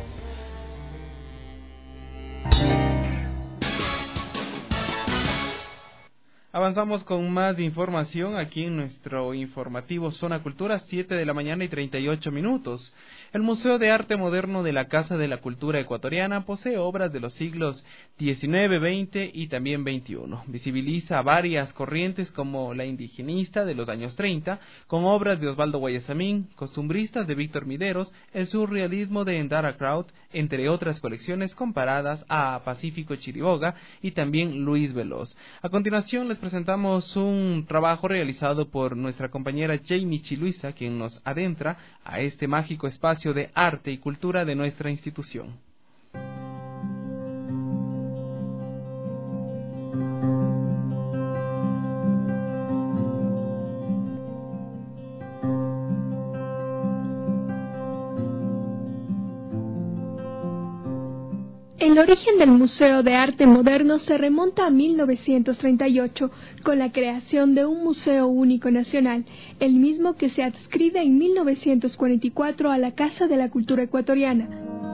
Avanzamos con más información aquí en nuestro informativo Zona Cultura, siete de la mañana y treinta y ocho minutos. El Museo de Arte Moderno de la Casa de la Cultura Ecuatoriana posee obras de los siglos diecinueve, veinte y también veintiuno. Visibiliza varias corrientes como la indigenista de los años treinta, con obras de Osvaldo Guayasamín, costumbristas de Víctor Mideros, el surrealismo de Endara Kraut, entre otras colecciones comparadas a Pacífico Chiriboga y también Luis Veloz. A continuación les presentamos un trabajo realizado por nuestra compañera Jamie Chiluisa, quien nos adentra a este mágico espacio de arte y cultura de nuestra institución. El origen del Museo de Arte Moderno se remonta a mil novecientos treinta y ocho, con la creación de un Museo Único Nacional, el mismo que se adscribe en mil novecientos cuarenta y cuatro a la Casa de la Cultura Ecuatoriana.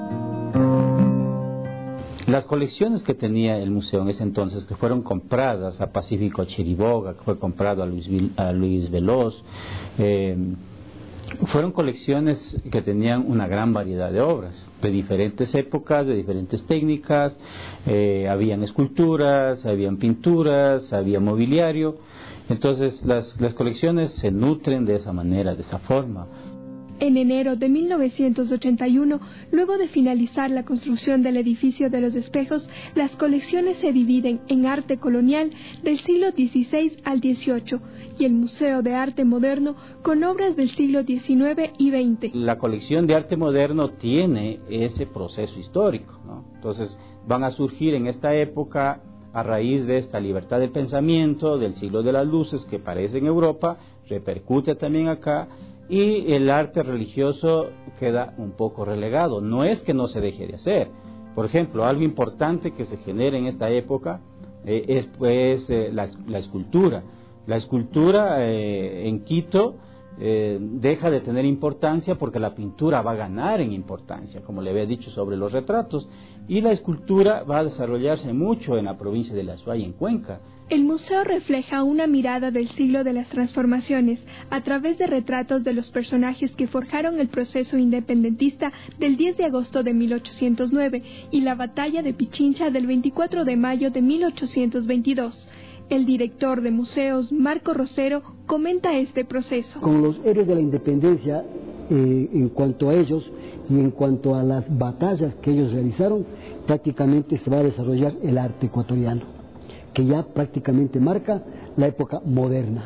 Las colecciones que tenía el museo en ese entonces, que fueron compradas a Pacífico Chiriboga, que fue comprado a Luis, a Luis Veloz, eh, fueron colecciones que tenían una gran variedad de obras, de diferentes épocas, de diferentes técnicas, eh, habían esculturas, habían pinturas, había mobiliario. Entonces las, las colecciones se nutren de esa manera, de esa forma. En enero de mil novecientos ochenta y uno, luego de finalizar la construcción del edificio de los espejos, las colecciones se dividen en arte colonial del siglo dieciséis al dieciocho y el Museo de Arte Moderno con obras del siglo diecinueve y veinte. La colección de arte moderno tiene ese proceso histórico, ¿no? Entonces van a surgir en esta época a raíz de esta libertad del pensamiento del siglo de las luces que aparece en Europa, repercute también acá, y el arte religioso queda un poco relegado. No es que no se deje de hacer. Por ejemplo, algo importante que se genera en esta época eh, es pues eh, la, la escultura. La escultura eh, en Quito eh, deja de tener importancia porque la pintura va a ganar en importancia, como le había dicho sobre los retratos, y la escultura va a desarrollarse mucho en la provincia de La Suay, en Cuenca. El museo refleja una mirada del siglo de las transformaciones a través de retratos de los personajes que forjaron el proceso independentista del diez de agosto de mil ochocientos nueve y la batalla de Pichincha del veinticuatro de mayo de mil ochocientos veintidós. El director de museos, Marco Rosero, comenta este proceso. Con los héroes de la independencia, eh, en cuanto a ellos y en cuanto a las batallas que ellos realizaron, prácticamente se va a desarrollar el arte ecuatoriano, que ya prácticamente marca la época moderna.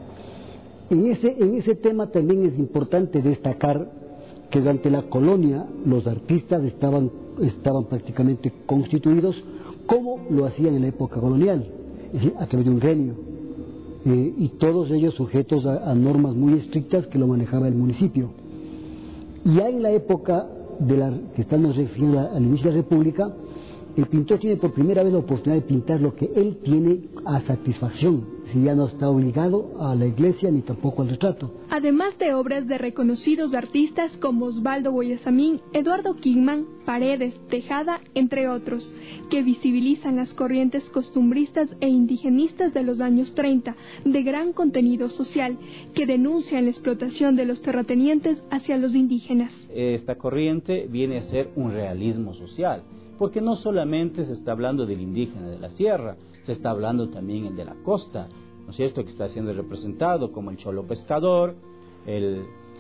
En ese, en ese tema también es importante destacar que durante la colonia los artistas estaban, estaban prácticamente constituidos como lo hacían en la época colonial, es decir, a través de un gremio, eh, y todos ellos sujetos a, a normas muy estrictas que lo manejaba el municipio. Ya en la época de la, que estamos refiriendo al inicio de la República, el pintor tiene por primera vez la oportunidad de pintar lo que él tiene a satisfacción, si ya no está obligado a la iglesia ni tampoco al retrato. Además de obras de reconocidos artistas como Osvaldo Boyasamín, Eduardo Kingman, Paredes, Tejada, entre otros, que visibilizan las corrientes costumbristas e indigenistas de los años treinta, de gran contenido social, que denuncian la explotación de los terratenientes hacia los indígenas. Esta corriente viene a ser un realismo social, porque no solamente se está hablando del indígena de la sierra, se está hablando también el de la costa, ¿no es cierto?, que está siendo representado como el cholo pescador, el,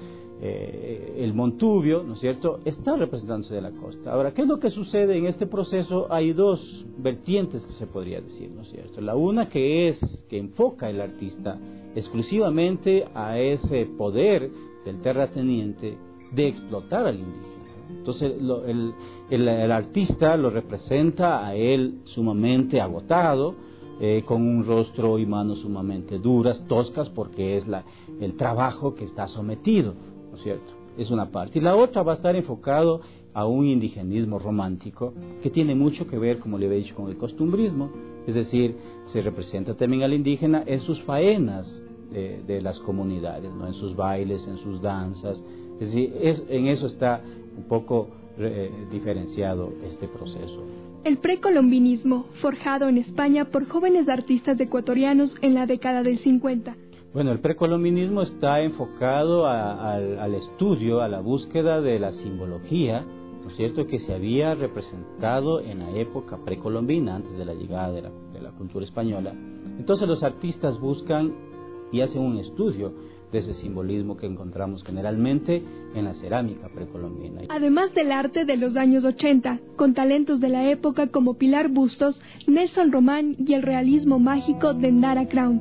eh, el montubio, ¿no es cierto?, está representándose de la costa. Ahora, ¿qué es lo que sucede en este proceso? Hay dos vertientes que se podría decir, ¿no es cierto? La una que es, que enfoca el artista exclusivamente a ese poder del terrateniente de explotar al indígena. Entonces lo, el, el, el artista lo representa a él sumamente agotado, eh, con un rostro y manos sumamente duras, toscas, porque es la, el trabajo que está sometido, ¿no es cierto? Es una parte. Y la otra va a estar enfocado a un indigenismo romántico que tiene mucho que ver, como le había dicho, con el costumbrismo, es decir, se representa también al indígena en sus faenas de, de las comunidades, ¿no?, en sus bailes, en sus danzas, es decir, es, en eso está un poco eh, diferenciado este proceso. El precolombinismo, forjado en España por jóvenes artistas ecuatorianos en la década del cincuenta. Bueno, el precolombinismo está enfocado a, a, al estudio, a la búsqueda de la simbología, ¿no es cierto?, que se había representado en la época precolombina, antes de la llegada de la, de la cultura española. Entonces los artistas buscan y hacen un estudio de ese simbolismo que encontramos generalmente en la cerámica precolombina. Además del arte de los años ochenta, con talentos de la época como Pilar Bustos, Nelson Román y el realismo mágico de Nara Crown.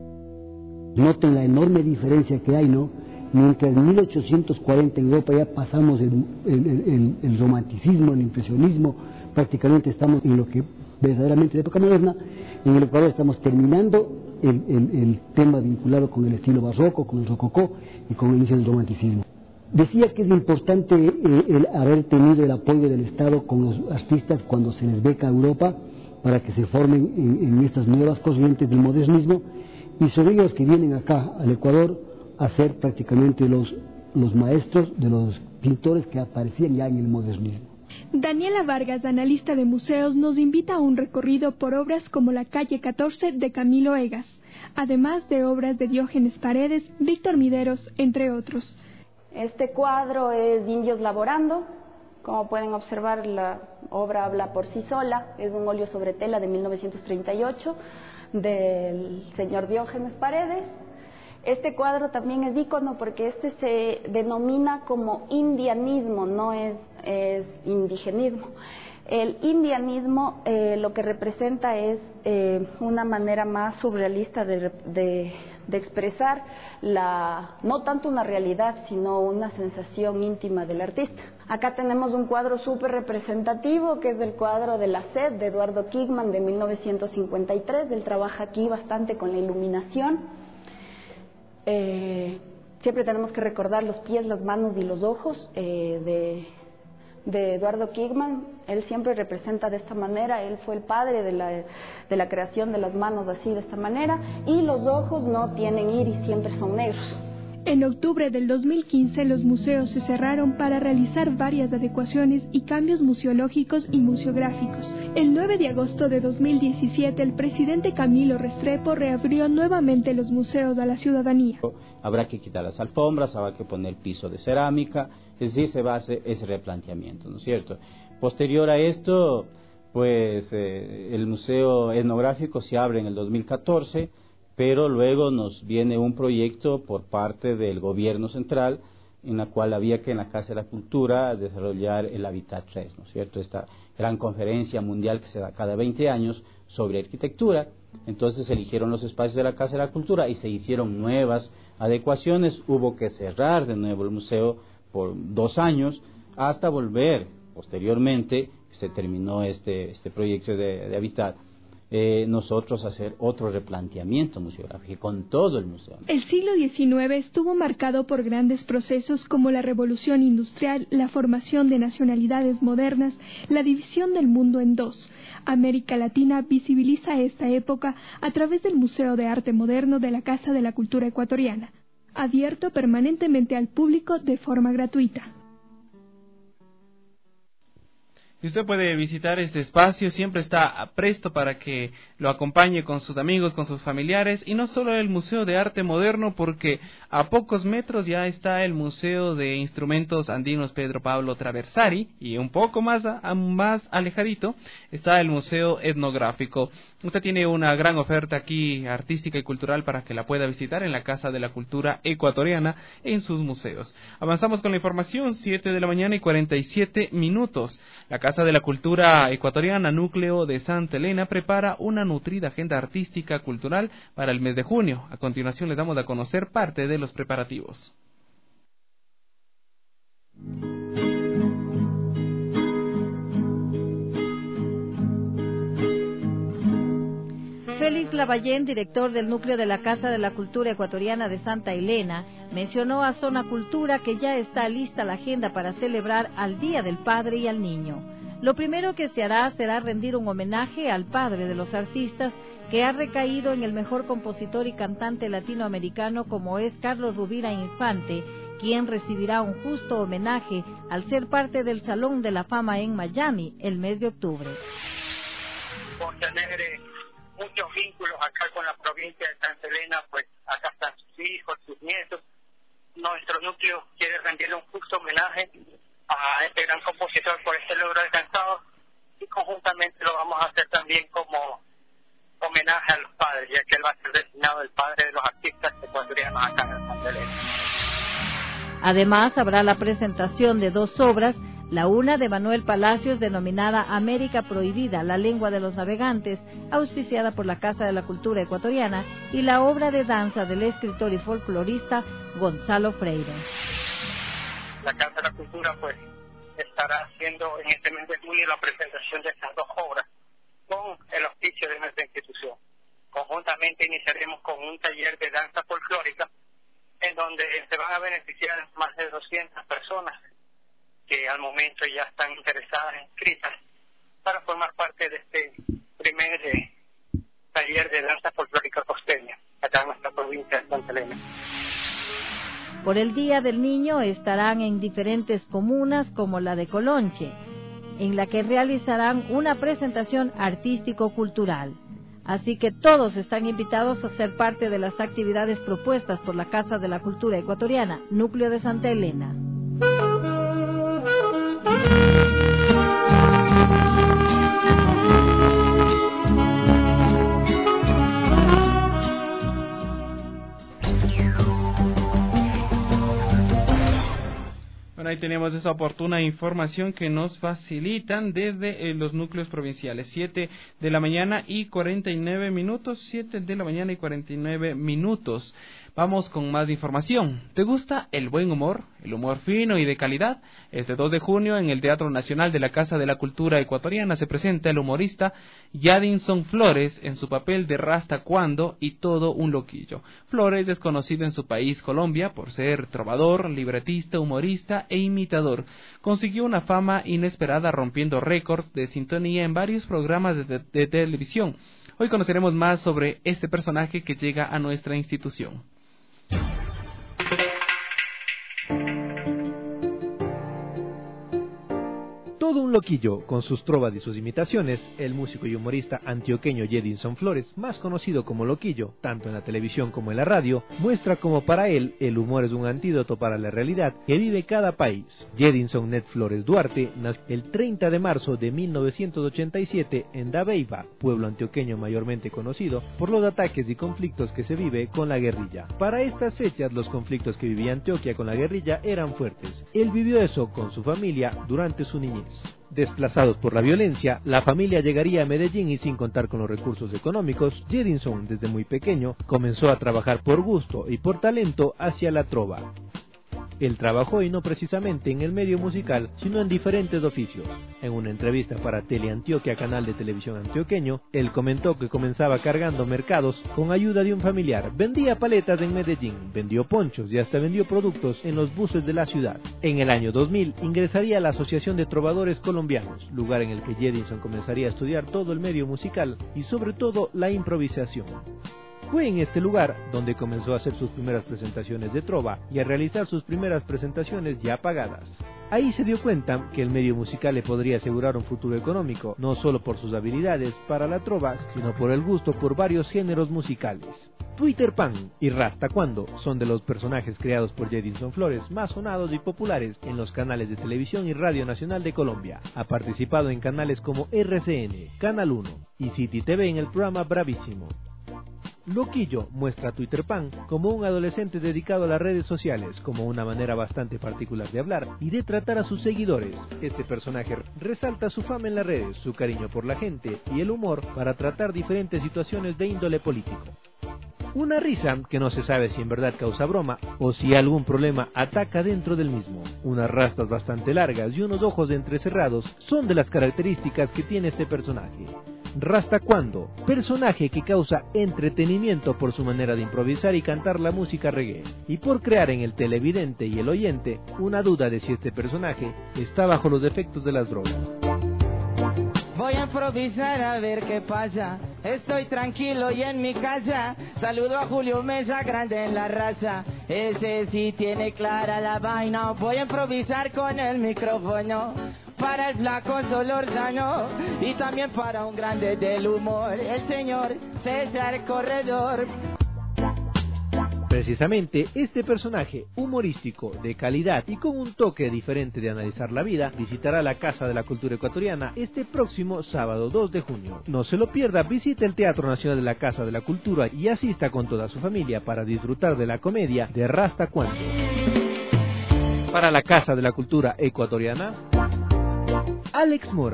Noten la enorme diferencia que hay, ¿no? Mientras en mil ochocientos cuarenta en Europa ya pasamos el, el, el, el romanticismo, el impresionismo, prácticamente estamos en lo que verdaderamente es la época moderna, en el Ecuador estamos terminando El, el, el tema vinculado con el estilo barroco, con el rococó y con el inicio del romanticismo. Decía que es importante eh, el haber tenido el apoyo del Estado con los artistas cuando se les beca a Europa para que se formen en, en estas nuevas corrientes del modernismo, y son ellos que vienen acá al Ecuador a ser prácticamente los, los maestros de los pintores que aparecían ya en el modernismo. Daniela Vargas, analista de museos, nos invita a un recorrido por obras como La calle catorce de Camilo Egas, además de obras de Diógenes Paredes, Víctor Mideros, entre otros. Este cuadro es Indios laborando. Como pueden observar, la obra habla por sí sola. Es un óleo sobre tela de mil novecientos treinta y ocho del señor Diógenes Paredes. Este cuadro también es ícono porque este se denomina como indianismo, no es, es indigenismo. El indianismo eh, lo que representa es eh, una manera más surrealista de, de, de expresar la, no tanto una realidad, sino una sensación íntima del artista. Acá tenemos un cuadro súper representativo, que es el cuadro de La sed de Eduardo Kingman de mil novecientos cincuenta y tres. Él trabaja aquí bastante con la iluminación. Eh, siempre tenemos que recordar los pies, las manos y los ojos eh, de, de Eduardo Kingman. Él siempre representa de esta manera. Él fue el padre de la, de la creación de las manos así, de esta manera, y los ojos no tienen iris, siempre son negros. En octubre del dos mil quince, los museos se cerraron para realizar varias adecuaciones y cambios museológicos y museográficos. El nueve de agosto de dos mil diecisiete, el presidente Camilo Restrepo reabrió nuevamente los museos a la ciudadanía. Habrá que quitar las alfombras, habrá que poner piso de cerámica, es decir, se va a hacer ese replanteamiento, ¿no es cierto? Posterior a esto, pues eh, el Museo Etnográfico se abre en el dos mil catorce, pero luego nos viene un proyecto por parte del gobierno central en la cual había que en la Casa de la Cultura desarrollar el Hábitat tres, ¿no es cierto? Esta gran conferencia mundial que se da cada veinte años sobre arquitectura. Entonces se eligieron los espacios de la Casa de la Cultura y se hicieron nuevas adecuaciones. Hubo que cerrar de nuevo el museo por dos años hasta volver posteriormente, se terminó este, este proyecto de, de Hábitat. Eh, nosotros hacer otro replanteamiento museográfico con todo el museo. El siglo diecinueve estuvo marcado por grandes procesos como la revolución industrial, la formación de nacionalidades modernas, la división del mundo en dos. América Latina visibiliza esta época a través del Museo de Arte Moderno de la Casa de la Cultura Ecuatoriana, abierto permanentemente al público de forma gratuita. Y usted puede visitar este espacio, siempre está presto para que lo acompañe con sus amigos, con sus familiares, y no solo el Museo de Arte Moderno, porque a pocos metros ya está el Museo de Instrumentos Andinos Pedro Pablo Traversari, y un poco más, a, más alejadito está el Museo Etnográfico. Usted tiene una gran oferta aquí artística y cultural para que la pueda visitar en la Casa de la Cultura Ecuatoriana en sus museos. Avanzamos con la información, siete de la mañana y cuarenta y siete minutos. La Casa de la Cultura Ecuatoriana, núcleo de Santa Elena, prepara una nutrida agenda artística cultural para el mes de junio. A continuación les damos a conocer parte de los preparativos. Félix Lavallén, director del núcleo de la Casa de la Cultura Ecuatoriana de Santa Elena, mencionó a Zona Cultura que ya está lista la agenda para celebrar al Día del Padre y al Niño. Lo primero que se hará será rendir un homenaje al padre de los artistas, que ha recaído en el mejor compositor y cantante latinoamericano como es Carlos Rubira Infante, quien recibirá un justo homenaje al ser parte del Salón de la Fama en Miami el mes de octubre. Por tener eh, muchos vínculos acá con la provincia de Santa Elena, pues acá están sus hijos, sus nietos. Nuestro núcleo quiere rendirle un justo homenaje a este gran compositor por este logro alcanzado, y conjuntamente lo vamos a hacer también como homenaje a los padres, ya que él va a ser designado el padre de los artistas ecuatorianos acá en Santa Elena. Además, habrá la presentación de dos obras, la una de Manuel Palacios denominada América Prohibida, la lengua de los navegantes, auspiciada por la Casa de la Cultura Ecuatoriana, y la obra de danza del escritor y folclorista Gonzalo Freire. La Casa de la Cultura pues estará haciendo en este mes de junio la presentación de estas dos obras con el auspicio de nuestra institución. Conjuntamente iniciaremos con un taller de danza folclórica en donde se van a beneficiar más de doscientas personas que al momento ya están interesadas, inscritas, para formar parte de este primer eh, taller de danza folclórica costeña acá en nuestra provincia de Santa Elena. Por el Día del Niño estarán en diferentes comunas como la de Colonche, en la que realizarán una presentación artístico-cultural. Así que todos están invitados a ser parte de las actividades propuestas por la Casa de la Cultura Ecuatoriana, núcleo de Santa Elena. Bueno, ahí tenemos esa oportuna información que nos facilitan desde eh, los núcleos provinciales. siete de la mañana y cuarenta y nueve minutos, siete de la mañana y cuarenta y nueve minutos. Vamos con más información. ¿Te gusta el buen humor, el humor fino y de calidad? Este dos de junio en el Teatro Nacional de la Casa de la Cultura Ecuatoriana se presenta el humorista Yadinson Flores en su papel de Rasta Cuando y todo un loquillo. Flores es conocido en su país, Colombia, por ser trovador, libretista, humorista e imitador. Consiguió una fama inesperada rompiendo récords de sintonía en varios programas de, de, de televisión. Hoy conoceremos más sobre este personaje que llega a nuestra institución. Según Loquillo, con sus trovas y sus imitaciones, el músico y humorista antioqueño Jedinson Flores, más conocido como Loquillo, tanto en la televisión como en la radio, muestra como para él el humor es un antídoto para la realidad que vive cada país. Jedinson Net Flores Duarte nació el treinta de marzo de mil novecientos ochenta y siete en Dabeiba, pueblo antioqueño mayormente conocido por los ataques y conflictos que se vive con la guerrilla. Para estas fechas, los conflictos que vivía Antioquia con la guerrilla eran fuertes. Él vivió eso con su familia durante su niñez. Desplazados por la violencia, la familia llegaría a Medellín y sin contar con los recursos económicos, Jedinson desde muy pequeño comenzó a trabajar por gusto y por talento hacia la trova. Él trabajó y no precisamente en el medio musical, sino en diferentes oficios. En una entrevista para Teleantioquia, canal de televisión antioqueño, él comentó que comenzaba cargando mercados con ayuda de un familiar. Vendía paletas en Medellín, vendió ponchos y hasta vendió productos en los buses de la ciudad. En el año dos mil ingresaría a la Asociación de Trovadores Colombianos, lugar en el que Jedinson comenzaría a estudiar todo el medio musical y sobre todo la improvisación. Fue en este lugar donde comenzó a hacer sus primeras presentaciones de trova y a realizar sus primeras presentaciones ya pagadas. Ahí se dio cuenta que el medio musical le podría asegurar un futuro económico, no solo por sus habilidades para la trova, sino por el gusto por varios géneros musicales. Twitter Pan y Rasta Cuando son de los personajes creados por Jedinson Flores más sonados y populares en los canales de televisión y radio nacional de Colombia. Ha participado en canales como R C N, Canal uno y City T V en el programa Bravísimo. Loquillo muestra a Twitter Pan como un adolescente dedicado a las redes sociales, como una manera bastante particular de hablar y de tratar a sus seguidores. Este personaje resalta su fama en las redes, su cariño por la gente y el humor para tratar diferentes situaciones de índole político. Una risa que no se sabe si en verdad causa broma o si algún problema ataca dentro del mismo. Unas rastas bastante largas y unos ojos entrecerrados son de las características que tiene este personaje. Rasta Cuando, personaje que causa entretenimiento por su manera de improvisar y cantar la música reggae, y por crear en el televidente y el oyente una duda de si este personaje está bajo los efectos de las drogas. Voy a improvisar a ver qué pasa. Estoy tranquilo y en mi casa. Saludo a Julio Mesa, grande en la raza. Ese sí tiene clara la vaina. Voy a improvisar con el micrófono. Para el flaco Solorzano y también para un grande del humor, el señor César Corredor. Precisamente este personaje humorístico, de calidad y con un toque diferente de analizar la vida, visitará la Casa de la Cultura Ecuatoriana este próximo sábado dos de junio. No se lo pierda, visite el Teatro Nacional de la Casa de la Cultura y asista con toda su familia para disfrutar de la comedia de Rasta Cuando. Para la Casa de la Cultura Ecuatoriana, Alex Mora.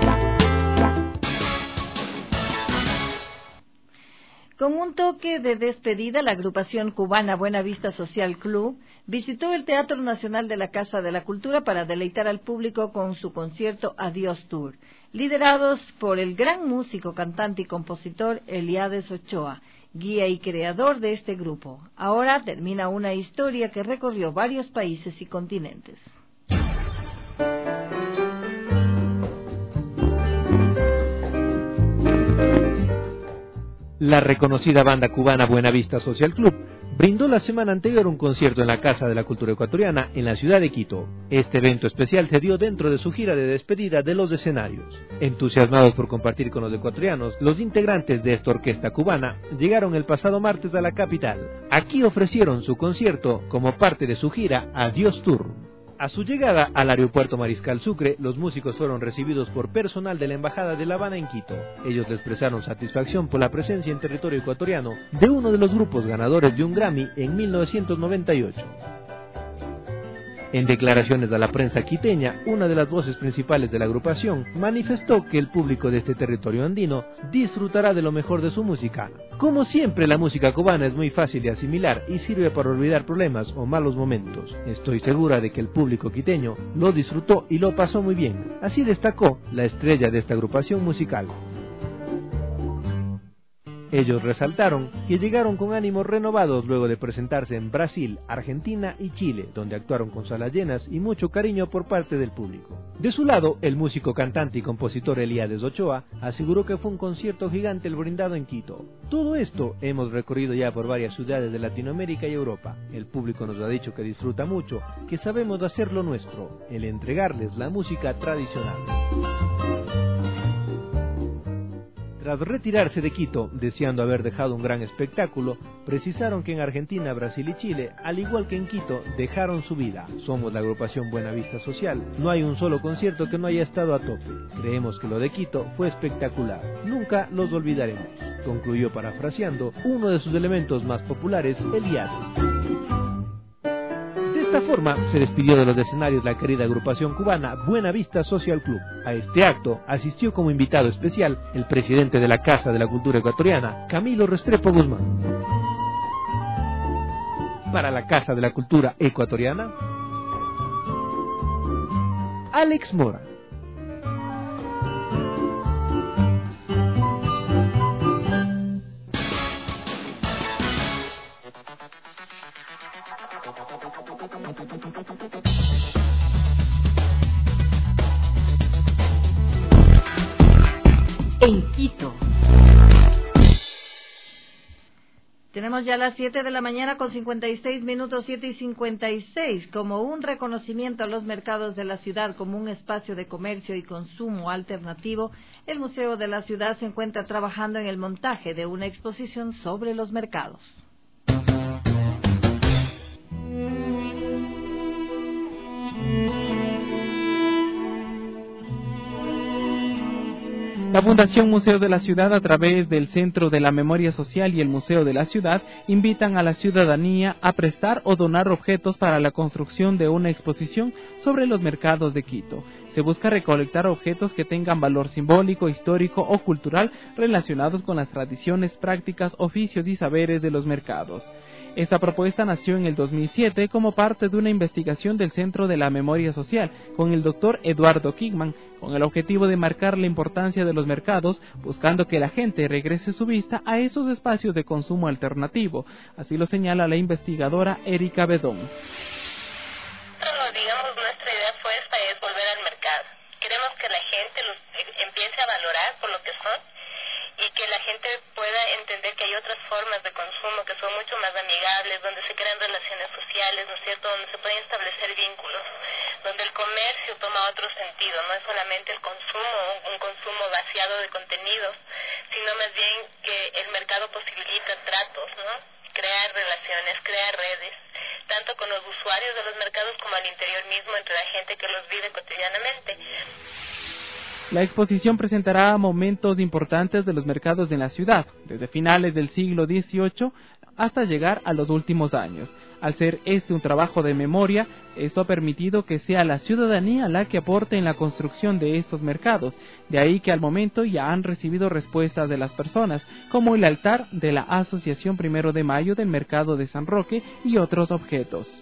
Con un toque de despedida, la agrupación cubana Buenavista Social Club visitó el Teatro Nacional de la Casa de la Cultura para deleitar al público con su concierto Adiós Tour, liderados por el gran músico, cantante y compositor Eliades Ochoa, guía y creador de este grupo. Ahora termina una historia que recorrió varios países y continentes. La reconocida banda cubana Buenavista Social Club brindó la semana anterior un concierto en la Casa de la Cultura Ecuatoriana en la ciudad de Quito. Este evento especial se dio dentro de su gira de despedida de los escenarios. Entusiasmados por compartir con los ecuatorianos, los integrantes de esta orquesta cubana llegaron el pasado martes a la capital. Aquí ofrecieron su concierto como parte de su gira Adiós Tour. A su llegada al aeropuerto Mariscal Sucre, los músicos fueron recibidos por personal de la Embajada de La Habana en Quito. Ellos le expresaron satisfacción por la presencia en territorio ecuatoriano de uno de los grupos ganadores de un Grammy en mil novecientos noventa y ocho. En declaraciones a la prensa quiteña, una de las voces principales de la agrupación manifestó que el público de este territorio andino disfrutará de lo mejor de su música. Como siempre, la música cubana es muy fácil de asimilar y sirve para olvidar problemas o malos momentos. Estoy segura de que el público quiteño lo disfrutó y lo pasó muy bien. Así destacó la estrella de esta agrupación musical. Ellos resaltaron que llegaron con ánimos renovados luego de presentarse en Brasil, Argentina y Chile, donde actuaron con salas llenas y mucho cariño por parte del público. De su lado, el músico, cantante y compositor Elías Ochoa aseguró que fue un concierto gigante el brindado en Quito. Todo esto hemos recorrido ya por varias ciudades de Latinoamérica y Europa. El público nos ha dicho que disfruta mucho, que sabemos hacer lo nuestro, el entregarles la música tradicional. Tras retirarse de Quito, deseando haber dejado un gran espectáculo, precisaron que en Argentina, Brasil y Chile, al igual que en Quito, dejaron su vida. Somos la agrupación Buenavista Social. No hay un solo concierto que no haya estado a tope. Creemos que lo de Quito fue espectacular. Nunca los olvidaremos. Concluyó parafraseando uno de sus elementos más populares, Elías. De esta forma se despidió de los escenarios la querida agrupación cubana Buenavista Social Club. A este acto asistió como invitado especial el presidente de la Casa de la Cultura Ecuatoriana, Camilo Restrepo Guzmán. Para la Casa de la Cultura Ecuatoriana, Alex Mora. En Quito. Tenemos ya las siete de la mañana con cincuenta y seis minutos, siete y cincuenta y seis. Como un reconocimiento a los mercados de la ciudad como un espacio de comercio y consumo alternativo, el Museo de la Ciudad se encuentra trabajando en el montaje de una exposición sobre los mercados. La Fundación Museos de la Ciudad, a través del Centro de la Memoria Social y el Museo de la Ciudad, invitan a la ciudadanía a prestar o donar objetos para la construcción de una exposición sobre los mercados de Quito. Se busca recolectar objetos que tengan valor simbólico, histórico o cultural relacionados con las tradiciones, prácticas, oficios y saberes de los mercados. Esta propuesta nació en el dos mil siete como parte de una investigación del Centro de la Memoria Social con el doctor Eduardo Kigman, con el objetivo de marcar la importancia de los mercados, buscando que la gente regrese su vista a esos espacios de consumo alternativo. Así lo señala la investigadora Erika Bedón. Digamos, nuestra idea fue esta, es volver al mercado. Queremos que la gente los empiece a valorar por lo que son y que la gente pueda entender que hay otras formas de consumo que son mucho más amigables, donde se crean relaciones sociales, ¿no es cierto?, donde se pueden establecer vínculos, donde el comercio toma otro sentido, no es solamente el consumo, un consumo vaciado de contenidos, sino más bien que el mercado posibilita tratos, ¿no?, crear relaciones, crear redes, tanto con los usuarios de los mercados como al interior mismo entre la gente que los vive cotidianamente. La exposición presentará momentos importantes de los mercados en la ciudad, desde finales del siglo dieciocho hasta llegar a los últimos años. Al ser este un trabajo de memoria, esto ha permitido que sea la ciudadanía la que aporte en la construcción de estos mercados, de ahí que al momento ya han recibido respuestas de las personas, como el altar de la Asociación Primero de Mayo del Mercado de San Roque y otros objetos.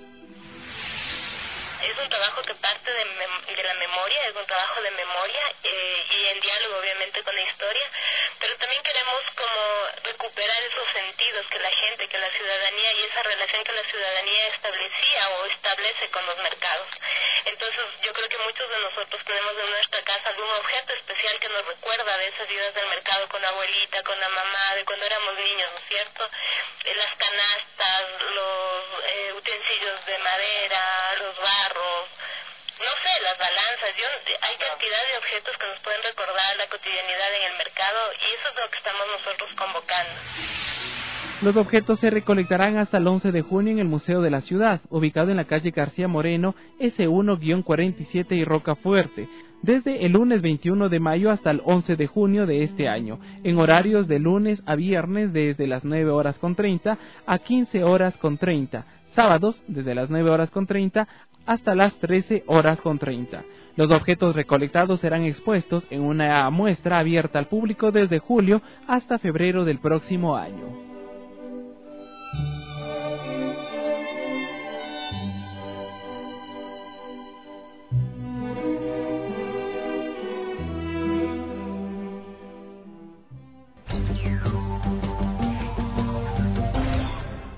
Es un trabajo que parte de, mem- de la memoria, es un trabajo de memoria eh, y en diálogo obviamente con la historia, pero también queremos como recuperar esos sentidos que la gente, que la ciudadanía y esa relación que la ciudadanía establecía o establece con los mercados. Entonces yo creo que muchos de nosotros tenemos en nuestra casa algún objeto especial que nos recuerda de esas idas del mercado con la abuelita, con la mamá, de cuando éramos niños, ¿no es cierto? Eh, las canastas, los eh, utensilios de madera, los barros, no sé, las balanzas. Yo, hay cantidad de objetos que nos pueden recordar la cotidianidad en el mercado y eso es lo que estamos nosotros convocando. Los objetos se recolectarán hasta el once de junio en el Museo de la Ciudad, ubicado en la calle García Moreno, ese uno cuarenta y siete y Rocafuerte, desde el lunes veintiuno de mayo hasta el once de junio de este año, en horarios de lunes a viernes desde las nueve horas con treinta a quince horas con treinta, sábados desde las nueve horas con treinta hasta las trece horas con treinta. Los objetos recolectados serán expuestos en una muestra abierta al público desde julio hasta febrero del próximo año.